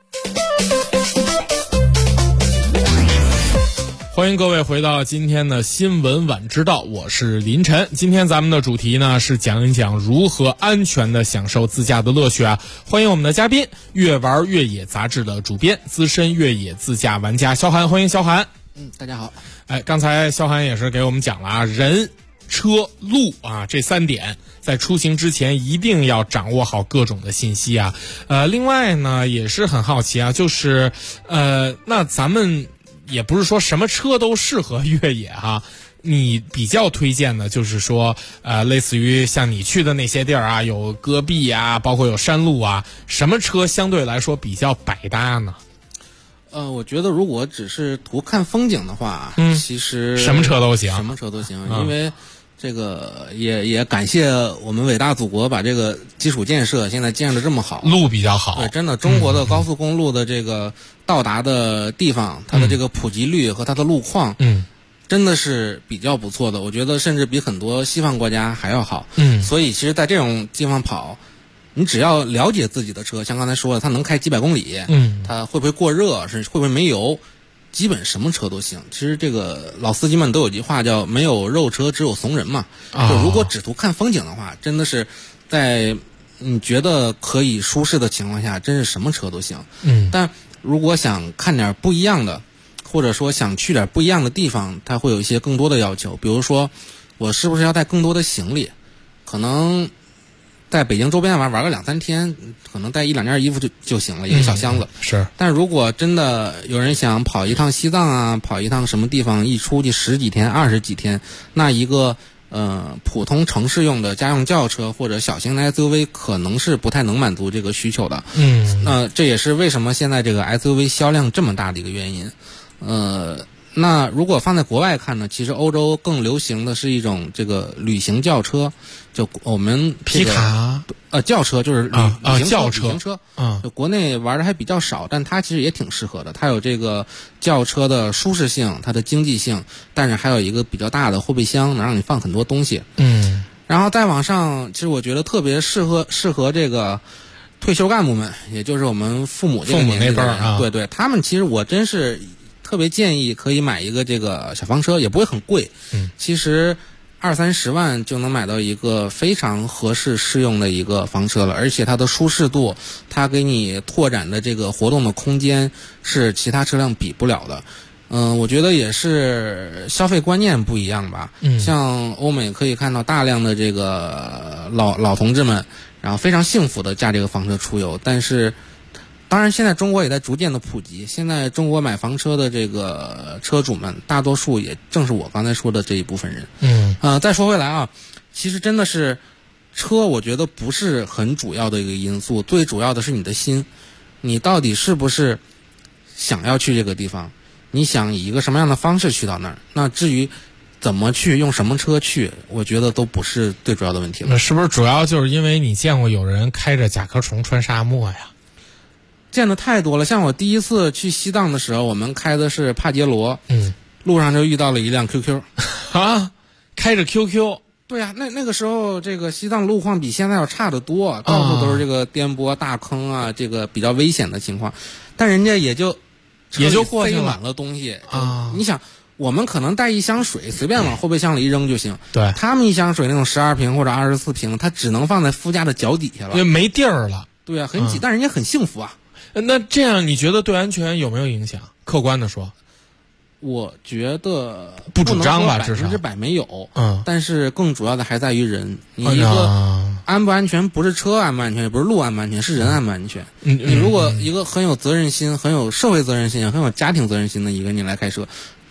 欢迎各位回到今天的新闻晚知道，我是林晨。今天咱们的主题呢是讲一讲如何安全的享受自驾的乐趣啊！欢迎我们的嘉宾，越玩越野杂志的主编，资深越野自驾玩家萧寒，欢迎萧寒。 大家好。 刚才萧寒也是给我们讲了啊，人、车、路啊这3点，在出行之前一定要掌握好各种的信息啊。另外呢也是很好奇啊，就是那咱们也不是说什么车都适合越野哈，你比较推荐的就是说类似于像你去的那些地儿啊，有戈壁啊，包括有山路啊，什么车相对来说比较百搭呢？ 我觉得如果只是图看风景的话，其实什么车都行， 什么车都行，因为这个也感谢我们伟大祖国把这个基础建设现在建设这么好， 路比较好。 对，真的中国的高速公路的这个到达的地方，它的这个普及率和它的路况，真的是比较不错的。我觉得甚至比很多西方国家还要好。所以其实在这种地方跑，你只要了解自己的车，像刚才说的，它能开几百公里，它会不会过热，甚至会不会没油，基本什么车都行。其实这个老司机们都有句话叫没有肉车只有怂人嘛。就如果只图看风景的话，真的是在你觉得可以舒适的情况下，真是什么车都行。但如果想看点不一样的，或者说想去点不一样的地方，它会有一些更多的要求。比如说我是不是要带更多的行李，可能在北京周边玩个2-3天，可能带1-2件衣服就行了，一个小箱子。 是。但如果真的有人想跑一趟西藏啊，跑一趟什么地方，一出去10几天、20几天，那一个普通城市用的家用轿车或者小型的 SUV 可能是不太能满足这个需求的。这也是为什么现在这个 SUV 销量这么大的一个原因。那如果放在国外看呢，其实欧洲更流行的是一种这个旅行轿车，就我们皮卡轿车就是轿车，旅行车，就国内玩的还比较少，但它其实也挺适合的。它有这个轿车的舒适性，它的经济性，但是还有一个比较大的后备箱，能让你放很多东西。然后再往上，其实我觉得特别适合这个退休干部们，也就是我们父母这个年纪的人，对，他们其实我真是特别建议可以买一个这个小房车，也不会很贵。其实20-30万就能买到一个非常合适适用的一个房车了，而且它的舒适度，它给你拓展的这个活动的空间是其他车辆比不了的。我觉得也是消费观念不一样吧。像欧美可以看到大量的这个老同志们，然后非常幸福的驾这个房车出游，但是当然现在中国也在逐渐的普及，现在中国买房车的这个车主们大多数也正是我刚才说的这一部分人。再说回来啊，其实真的是车我觉得不是很主要的一个因素，最主要的是你的心，你到底是不是想要去这个地方，你想以一个什么样的方式去到那儿，那至于怎么去，用什么车去，我觉得都不是最主要的问题了。 那是不是主要就是因为你见过有人开着甲壳虫穿沙漠呀？ 见的太多了，像我第一次去西藏的时候，我们开的是帕杰罗，路上就遇到了一辆 QQ， 啊，开着 QQ， 对啊，那个时候这个西藏路况比现在要差得多，到处都是这个颠簸大坑啊，这个比较危险的情况，但人家也就过去了， 塞满了东西啊。你想，我们可能带一箱水，随便往后备箱里一扔就行， 对， 他们一箱水那种12瓶或者24瓶，它只能放在副驾的脚底下了， 因为没地儿了。 对啊，很挤，但人家很幸福啊。 那这样你觉得对安全有没有影响？客观的说， 我觉得不主张吧，至少 100%没有。但是更主要的还在于人。你一个安不安全，不是车安不安全，也不是路安不安全，是人安不安全。你如果一个很有责任心、很有社会责任心、很有家庭责任心的一个你来开车，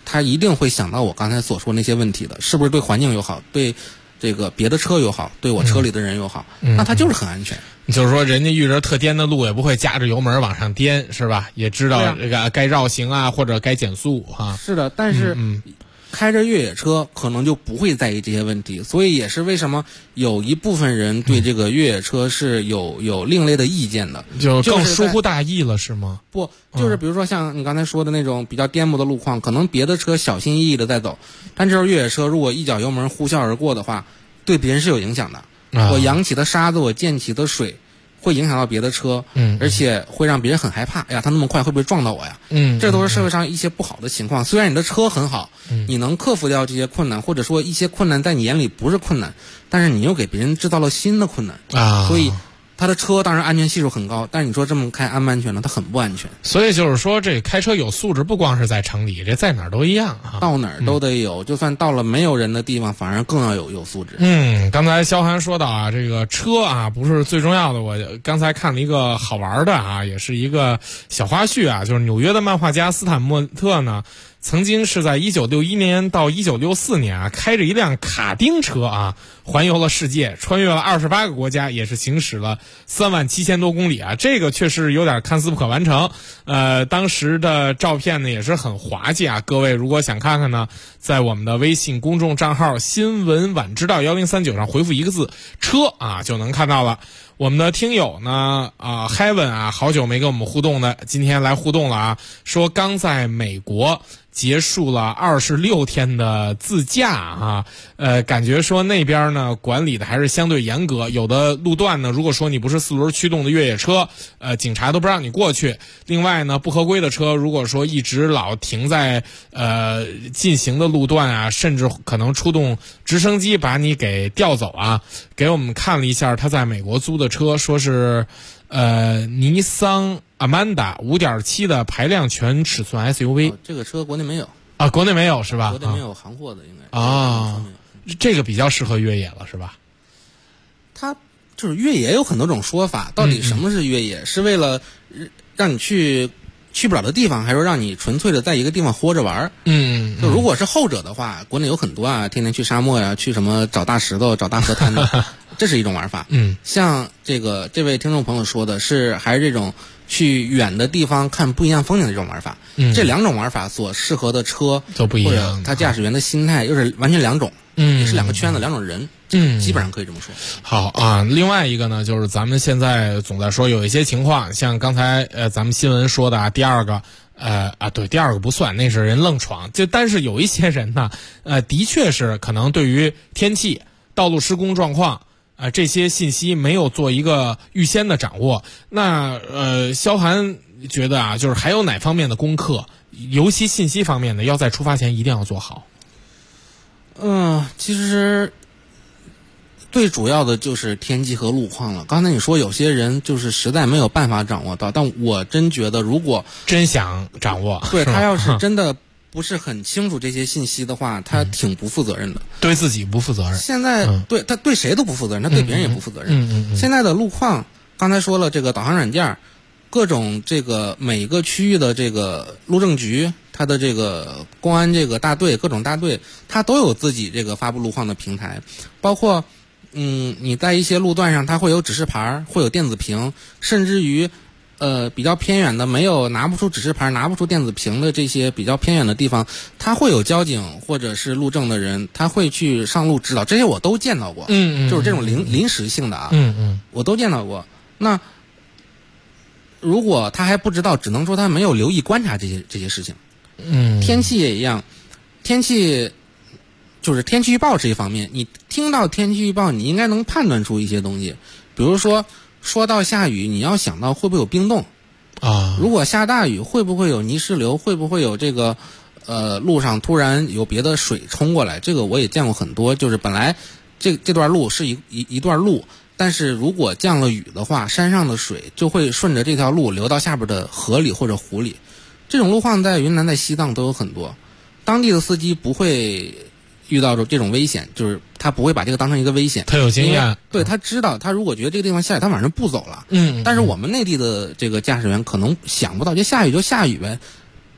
他一定会想到我刚才所说那些问题的，是不是对环境友好，对这个别的车友好，对我车里的人友好，那它就是很安全。 就是说，人家遇着特颠的路，也不会夹着油门往上颠，是吧？也知道这个该绕行啊，或者该减速啊。 是的，但是开着越野车可能就不会在意这些问题，所以也是为什么有一部分人对这个越野车是有另类的意见的， 就更疏忽大意了，是吗？ 不，就是比如说像你刚才说的那种比较颠簸的路况，可能别的车小心翼翼的在走，但这是越野车，如果一脚油门呼啸而过的话，对别人是有影响的。我扬起的沙子，我溅起的水，会影响到别的车，而且会让别人很害怕。哎呀，他那么快会不会撞到我呀？这都是社会上一些不好的情况。虽然你的车很好，你能克服掉这些困难，或者说一些困难在你眼里不是困难，但是你又给别人制造了新的困难啊，所以他的车当然安全系数很高，但是你说这么开安不安全呢？它很不安全。 所以就是说，这开车有素质，不光是在城里，这在哪儿都一样啊， 到哪儿都得有，就算到了没有人的地方，反而更要有素质。 刚才肖涵说到啊，这个车啊不是最重要的。我刚才看了一个好玩的啊，也是一个小花絮啊，就是纽约的漫画家斯坦莫特呢，曾经是在1961年到1964年啊，开着一辆卡丁车啊，环游了世界，穿越了28个国家，也是行驶了37000多公里啊。这个确实有点看似不可完成。当时的照片呢也是很滑稽啊。各位如果想看看呢，在我们的微信公众账号新闻晚知道1039上回复一个字车啊，就能看到了。我们的听友呢Heaven 啊，好久没跟我们互动的，今天来互动了啊，说刚在美国结束了26天的自驾啊，感觉说那边呢管理的还是相对严格，有的路段呢，如果说你不是4轮驱动的越野车，警察都不让你过去。另外呢，不合规的车，如果说一直老停在进行的路段啊，甚至可能出动直升机把你给调走啊。给我们看了一下他在美国租的车，说是尼桑Amanda 5.7的排量全尺寸 SUV， 这个车国内没有啊，国内没有是吧？ 国内没有行货的应该啊，这个比较适合越野了是吧？ 它就是越野有很多种说法，到底什么是越野？是为了让你去不了的地方，还是让你纯粹的在一个地方活着玩？就如果是后者的话，国内有很多啊，天天去沙漠呀，去什么找大石头、找大河滩的，这是一种玩法。像这位听众朋友说的是，还是这种去远的地方看不一样风景的这种玩法。这两种玩法所适合的车都不一样，或者他驾驶员的心态又是完全两种，也是两个圈子、两种人。基本上可以这么说。 好啊，另外一个呢，就是咱们现在总在说有一些情况，像刚才咱们新闻说的啊，第二个对，第二个不算，那是人愣闯。但是有一些人呢，的确是可能对于天气、道路施工状况这些信息没有做一个预先的掌握。那肖涵觉得啊，就是还有哪方面的功课，尤其信息方面的，要在出发前一定要做好。 其实最主要的就是天气和路况了。刚才你说有些人就是实在没有办法掌握到，但我真觉得如果真想掌握， 对他要是真的不是很清楚这些信息的话，他挺不负责任的， 对自己不负责任。 现在对他对谁都不负责任，他对别人也不负责任。现在的路况，刚才说了，这个导航软件，各种这个每个区域的这个路政局，它的这个公安这个大队，各种大队，它都有自己这个发布路况的平台，包括你在一些路段上，它会有指示牌，会有电子屏，甚至于比较偏远的拿不出指示牌、拿不出电子屏的这些比较偏远的地方，它会有交警或者是路政的人，他会去上路指导，这些我都见到过。就是这种临时性的啊，我都见到过。那如果他还不知道，只能说他没有留意观察这些事情。天气也一样，天气就是天气预报是一方面，你听到天气预报，你应该能判断出一些东西。比如说到下雨，你要想到会不会有冰冻啊？ 如果下大雨，会不会有泥石流？会不会有这个路上突然有别的水冲过来？这个我也见过很多，就是本来这段路是一段路，但是如果降了雨的话，山上的水就会顺着这条路流到下边的河里或者湖里。这种路况在云南、在西藏都有很多，当地的司机不会遇到这种危险，就是他不会把这个当成一个危险。 他有经验， 对，他知道，他如果觉得这个地方下雨，他晚上不走了。但是我们内地的这个驾驶员可能想不到，就下雨呗。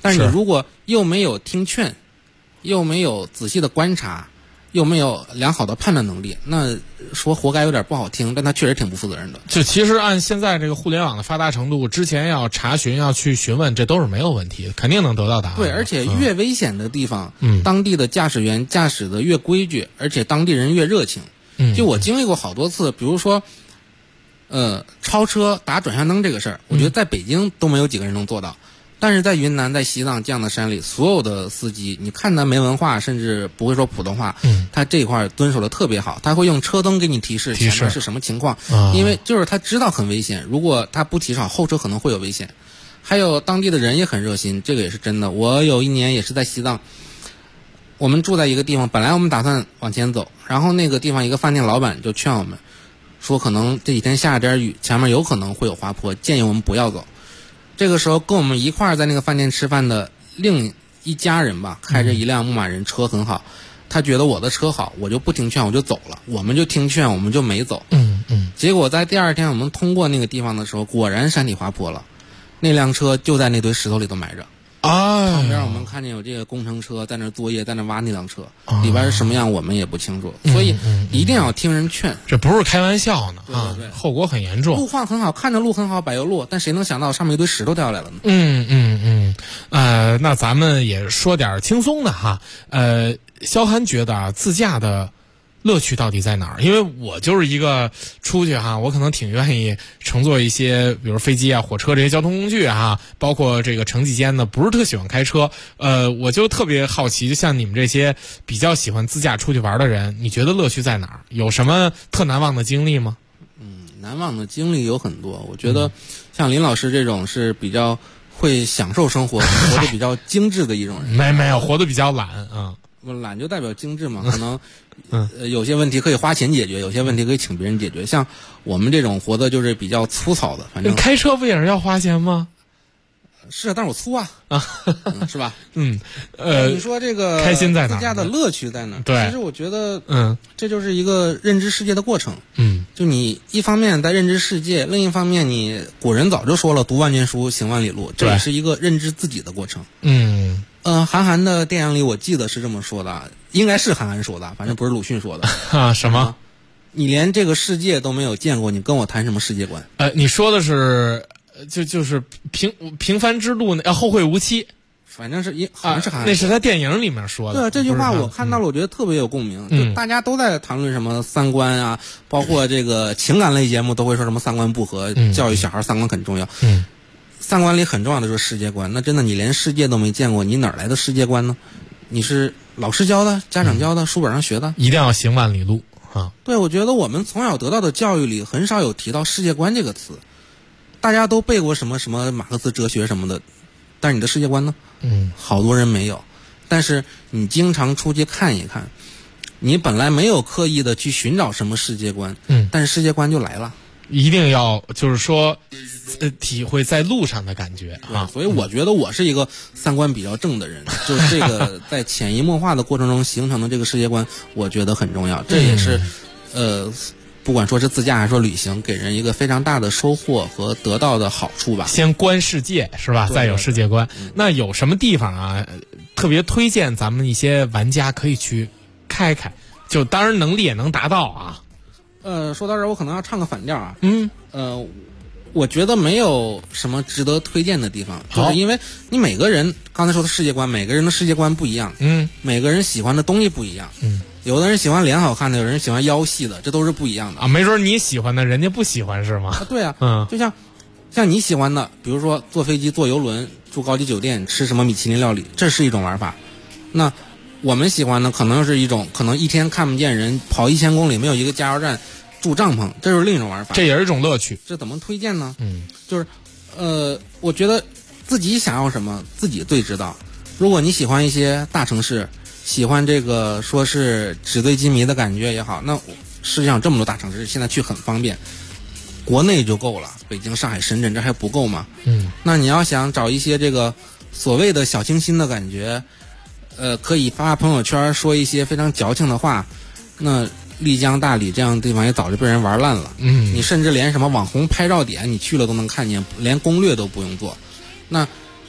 但是你如果又没有听劝，又没有仔细的观察，又没有良好的判断能力，那说活该有点不好听，但他确实挺不负责任的。 就其实按现在这个互联网的发达程度，之前要查询要去询问，这都是没有问题的，肯定能得到答案。 对，而且越危险的地方，当地的驾驶员驾驶的越规矩，而且当地人越热情。就我经历过好多次，比如说超车打转向灯这个事儿，我觉得在北京都没有几个人能做到。但是在云南、在西藏这样的山里，所有的司机，你看他没文化，甚至不会说普通话，他这一块遵守的特别好，他会用车灯给你提示前面是什么情况，因为就是他知道很危险，如果他不提示好，后车可能会有危险。还有当地的人也很热心，这个也是真的。我有一年也是在西藏，我们住在一个地方，本来我们打算往前走，然后那个地方一个饭店老板就劝我们说，可能这几天下点雨，前面有可能会有滑坡，建议我们不要走。这个时候跟我们一块儿在那个饭店吃饭的另一家人吧，开着一辆牧马人，车很好，他觉得我的车好，我就不听劝，我就走了。我们就听劝，我们就没走。结果在第二天我们通过那个地方的时候，果然山体滑坡了，那辆车就在那堆石头里头埋着。旁边我们看见有这个工程车在那作业，在那挖那辆车，里边是什么样我们也不清楚，所以一定要听人劝， 这不是开玩笑呢。 对， 后果很严重。 路况很好，看着路很好，柏油路，但谁能想到上面一堆石头掉下来了呢？ 那咱们也说点轻松的哈。肖涵觉得啊，自驾的乐趣到底在哪儿？因为我就是一个出去哈，我可能挺愿意乘坐一些，比如飞机啊、火车这些交通工具哈，包括这个城际间的，不是特喜欢开车。我就特别好奇，就像你们这些比较喜欢自驾出去玩的人，你觉得乐趣在哪儿？有什么特难忘的经历吗？ 难忘的经历有很多。我觉得像林老师这种是比较会享受生活、活得比较精致的一种人。 没有，活得比较懒啊。 懒就代表精致嘛，可能有些问题可以花钱解决，有些问题可以请别人解决。像我们这种活的就是比较粗糙的，反正开车不也是要花钱吗？ 是，但是我粗啊，是吧？你说这个开心在哪？ 自驾的乐趣在哪？ 对， 其实我觉得，这就是一个认知世界的过程。就你一方面在认知世界，另一方面你古人早就说了，读万卷书，行万里路，这也是一个认知自己的过程。韩寒的电影里我记得是这么说的，应该是韩寒说的，反正不是鲁迅说的。 什么？ 你连这个世界都没有见过，你跟我谈什么世界观？ 你说的是就是平凡之路后会无期， 反正是好像是韩寒， 那是他电影里面说的。 对，这句话我看到了，我觉得特别有共鸣。就大家都在谈论什么三观啊，包括这个情感类节目都会说什么三观不合，教育小孩三观很重要。三观里很重要的就是世界观。那真的你连世界都没见过，你哪来的世界观呢？你是老师教的、家长教的、书本上学的？ 一定要行万里路啊！ 对，我觉得我们从小得到的教育里很少有提到世界观这个词。大家都背过什么什么马克思哲学什么的，但是你的世界观呢？好多人没有。但是你经常出去看一看，你本来没有刻意的去寻找什么世界观，但是世界观就来了。 一定要就是说体会在路上的感觉啊。 所以我觉得我是一个三观比较正的人，就是这个在潜移默化的过程中形成的这个世界观，我觉得很重要。这也是不管说是自驾还是说旅行，给人一个非常大的收获和得到的好处吧。 先观世界是吧？再有世界观。那有什么地方啊特别推荐咱们一些玩家可以去开开？就当然能力也能达到啊。 说到这儿我可能要唱个反调啊。我觉得没有什么值得推荐的地方，就是因为你每个人刚才说的世界观，每个人的世界观不一样，每个人喜欢的东西不一样，有的人喜欢脸好看的，有人喜欢腰细的，这都是不一样的啊。没准你喜欢的人家不喜欢是吗？ 对啊，就像你喜欢的，比如说坐飞机、坐游轮、住高级酒店、吃什么米其林料理，这是一种玩法。那我们喜欢的可能是一种，可能一天看不见人，跑1000公里没有一个加油站，住帐篷，这是另一种玩法。 这也是一种乐趣。 这怎么推荐呢？就是我觉得自己想要什么自己最知道。如果你喜欢一些大城市，喜欢这个说是纸醉金迷的感觉也好，那世界上这么多大城市，现在去很方便，国内就够了，北京、上海、深圳这还不够吗？那你要想找一些这个所谓的小清新的感觉，可以发朋友圈说一些非常矫情的话，那丽江、大理这样的地方也早就被人玩烂了。你甚至连什么网红拍照点你去了都能看见，连攻略都不用做。那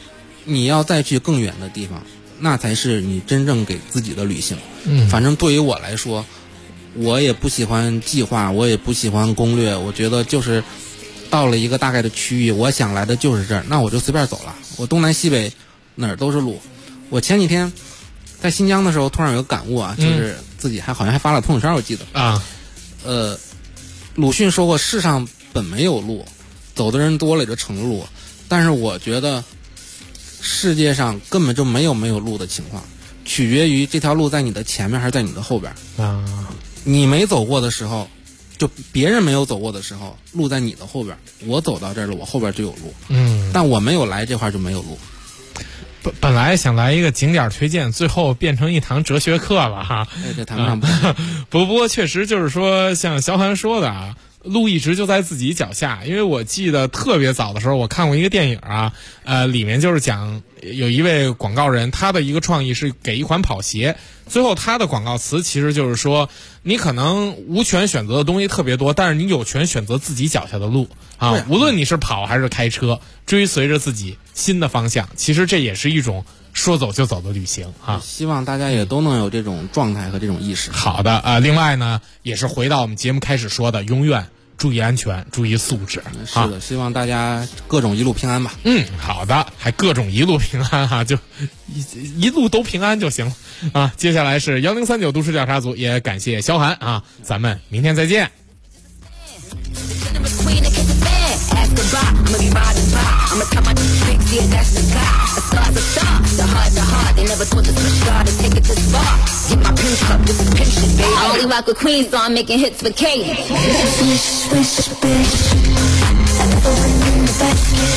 你要再去更远的地方，那才是你真正给自己的旅行。反正对于我来说，我也不喜欢计划，我也不喜欢攻略，我觉得就是到了一个大概的区域，我想来的就是这儿，那我就随便走了，我东南西北哪儿都是路。我前几天在新疆的时候突然有个感悟啊，就是自己好像还发了朋友圈，我记得啊，鲁迅说过世上本没有路，走的人多了也就成了路。但是我觉得世界上根本就没有路的情况，取决于这条路在你的前面还是在你的后边啊。你没走过的时候，就别人没有走过的时候，路在你的后边，我走到这儿了，我后边就有路。但我没有来这块就没有路。 本来想来一个景点推荐，最后变成一堂哲学课了哈。 这谈不上不过确实就是说，像萧涵说的啊，路一直就在自己脚下。因为我记得特别早的时候，我看过一个电影啊，里面就是讲有一位广告人，他的一个创意是给一款跑鞋，最后他的广告词其实就是说，你可能无权选择的东西特别多，但是你有权选择自己脚下的路啊。无论你是跑还是开车，追随着自己新的方向，其实这也是一种说走就走的旅行啊！ 希望大家也都能有这种状态和这种意识。 好的啊，另外呢，也是回到我们节目开始说的，永远注意安全，注意素质。 是的，希望大家各种一路平安吧。 好的，还各种一路平安哈，就一路都平安就行了啊。接下来是1039都市调查组，也感谢萧涵啊，咱们明天再见。I'ma be riding by, I'ma tell my big yeah, that's the guy. A star's a star, the heart, they never told the switch star to take it this far. Get my pin cup, this is pin shit, baby. I only rock with queens, so I'm making hits for Katie. Swish, swish, bitch, like the one in the basket.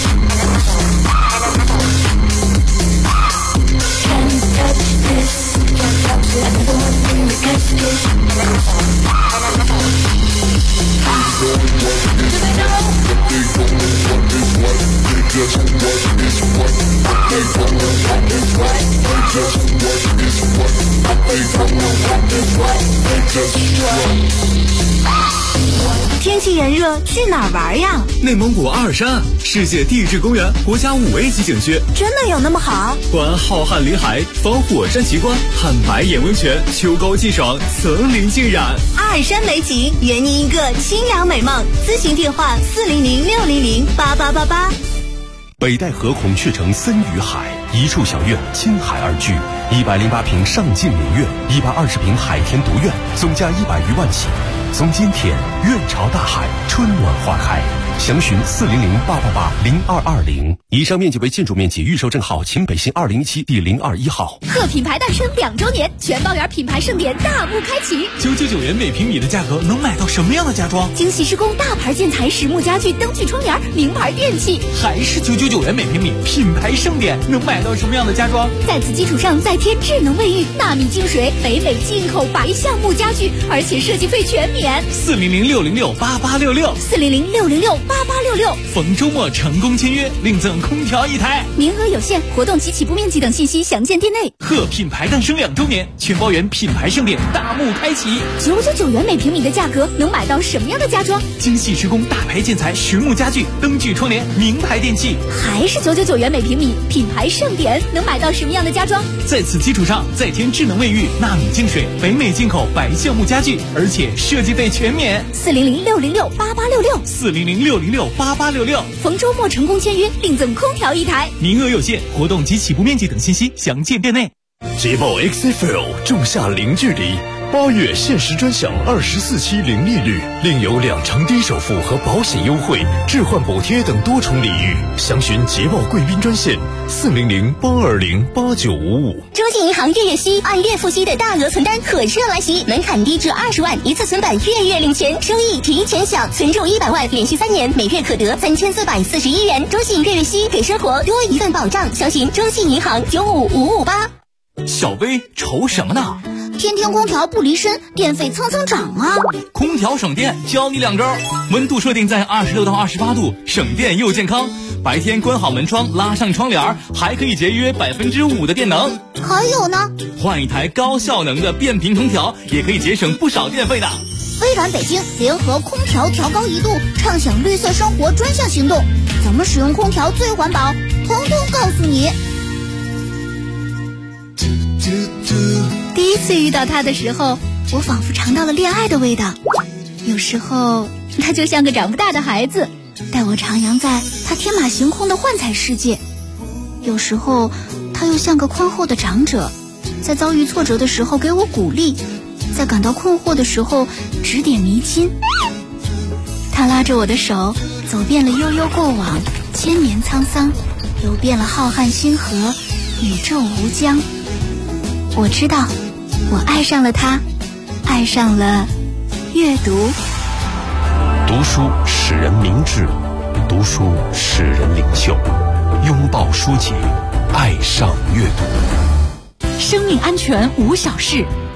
Can't touch this, like the one in the casket. Just what is what, they don't know what is what. They just what is what, they don't know what is what. They just what. 天气炎热，去哪儿玩呀？ 内蒙古阿尔山，世界地质公园国家5A级景区， 真的有那么好？ 观浩瀚林海，访火山奇观，看白眼温泉，秋高气爽，层林尽染。 阿尔山美景，圆你一个清凉美梦。咨询电话400-600-8888。 北戴河孔雀城森与海，一处小院，青海而居，108平上进名苑，120平海天独院，总价100余万起。从今天，院朝大海，春暖花开。详询400-888-0220。以上面积为建筑面积，预售证号秦北新2017第021号。 贺品牌诞生2周年，全包圆品牌盛典大幕开启。 999元每平米的价格能买到什么样的家装？ 精细施工大牌建材、实木家具、灯具窗帘、名牌电器。 还是999元每平米，品牌盛典能买到什么样的家装？ 在此基础上再添智能卫浴、纳米净水、北美进口白橡木家具，而且设计费全免。 400-606-8866 400-606-8866。 逢周末成功签约，另赠空调1台， 名额有限，活动及起步面积等信息详见店内。 贺品牌诞生2周年，全包圆品牌盛典大幕开启。 999元每平米的价格能买到什么样的家装？ 精细施工大牌建材、实木家具、灯具窗帘、名牌电器。 还是999元每平米，品牌盛典能买到什么样的家装？ 在此基础上再添智能卫浴、纳米净水、北美进口白橡木家具，而且设计费全免。 400-606-8866 400-606-8866。 逢周末成功签约，另赠空调1台， 名额有限，活动及起步面积等信息详见店内。 捷豹 XFL 仲夏零距离，8月限时专享24期零利率，另有2成低首付和保险优惠、置换补贴等多重礼遇。详询捷豹贵宾专线400-820-8955。 中信银行月月息按月付息的大额存单可设来袭，门槛低至20万，一次存版月月领钱，收益提前享，存入100万，连续3年，每月可得3441元。中信月月息给生活多一份保障，详询中信银行95558。 小薇愁什么呢？ 天天空调不离身，电费蹭蹭涨啊！ 空调省电，教你2招：温度设定在26到28度，省电又健康。白天关好门窗，拉上窗帘，还可以节约5%的电能。 还有呢， 换一台高效能的变频空调，也可以节省不少电费的。 微软北京联合空调调高1度，畅享绿色生活专项行动，怎么使用空调最环保？统统告诉你。 第一次遇到他的时候，我仿佛尝到了恋爱的味道。有时候他就像个长不大的孩子，带我徜徉在他天马行空的幻彩世界。有时候他又像个宽厚的长者，在遭遇挫折的时候给我鼓励，在感到困惑的时候指点迷津。他拉着我的手，走遍了悠悠过往，千年沧桑，游遍了浩瀚星河，宇宙无疆。我知道，我爱上了他，爱上了阅读。 读书使人明智，读书使人领袖。拥抱书籍，爱上阅读。 生命安全无小事，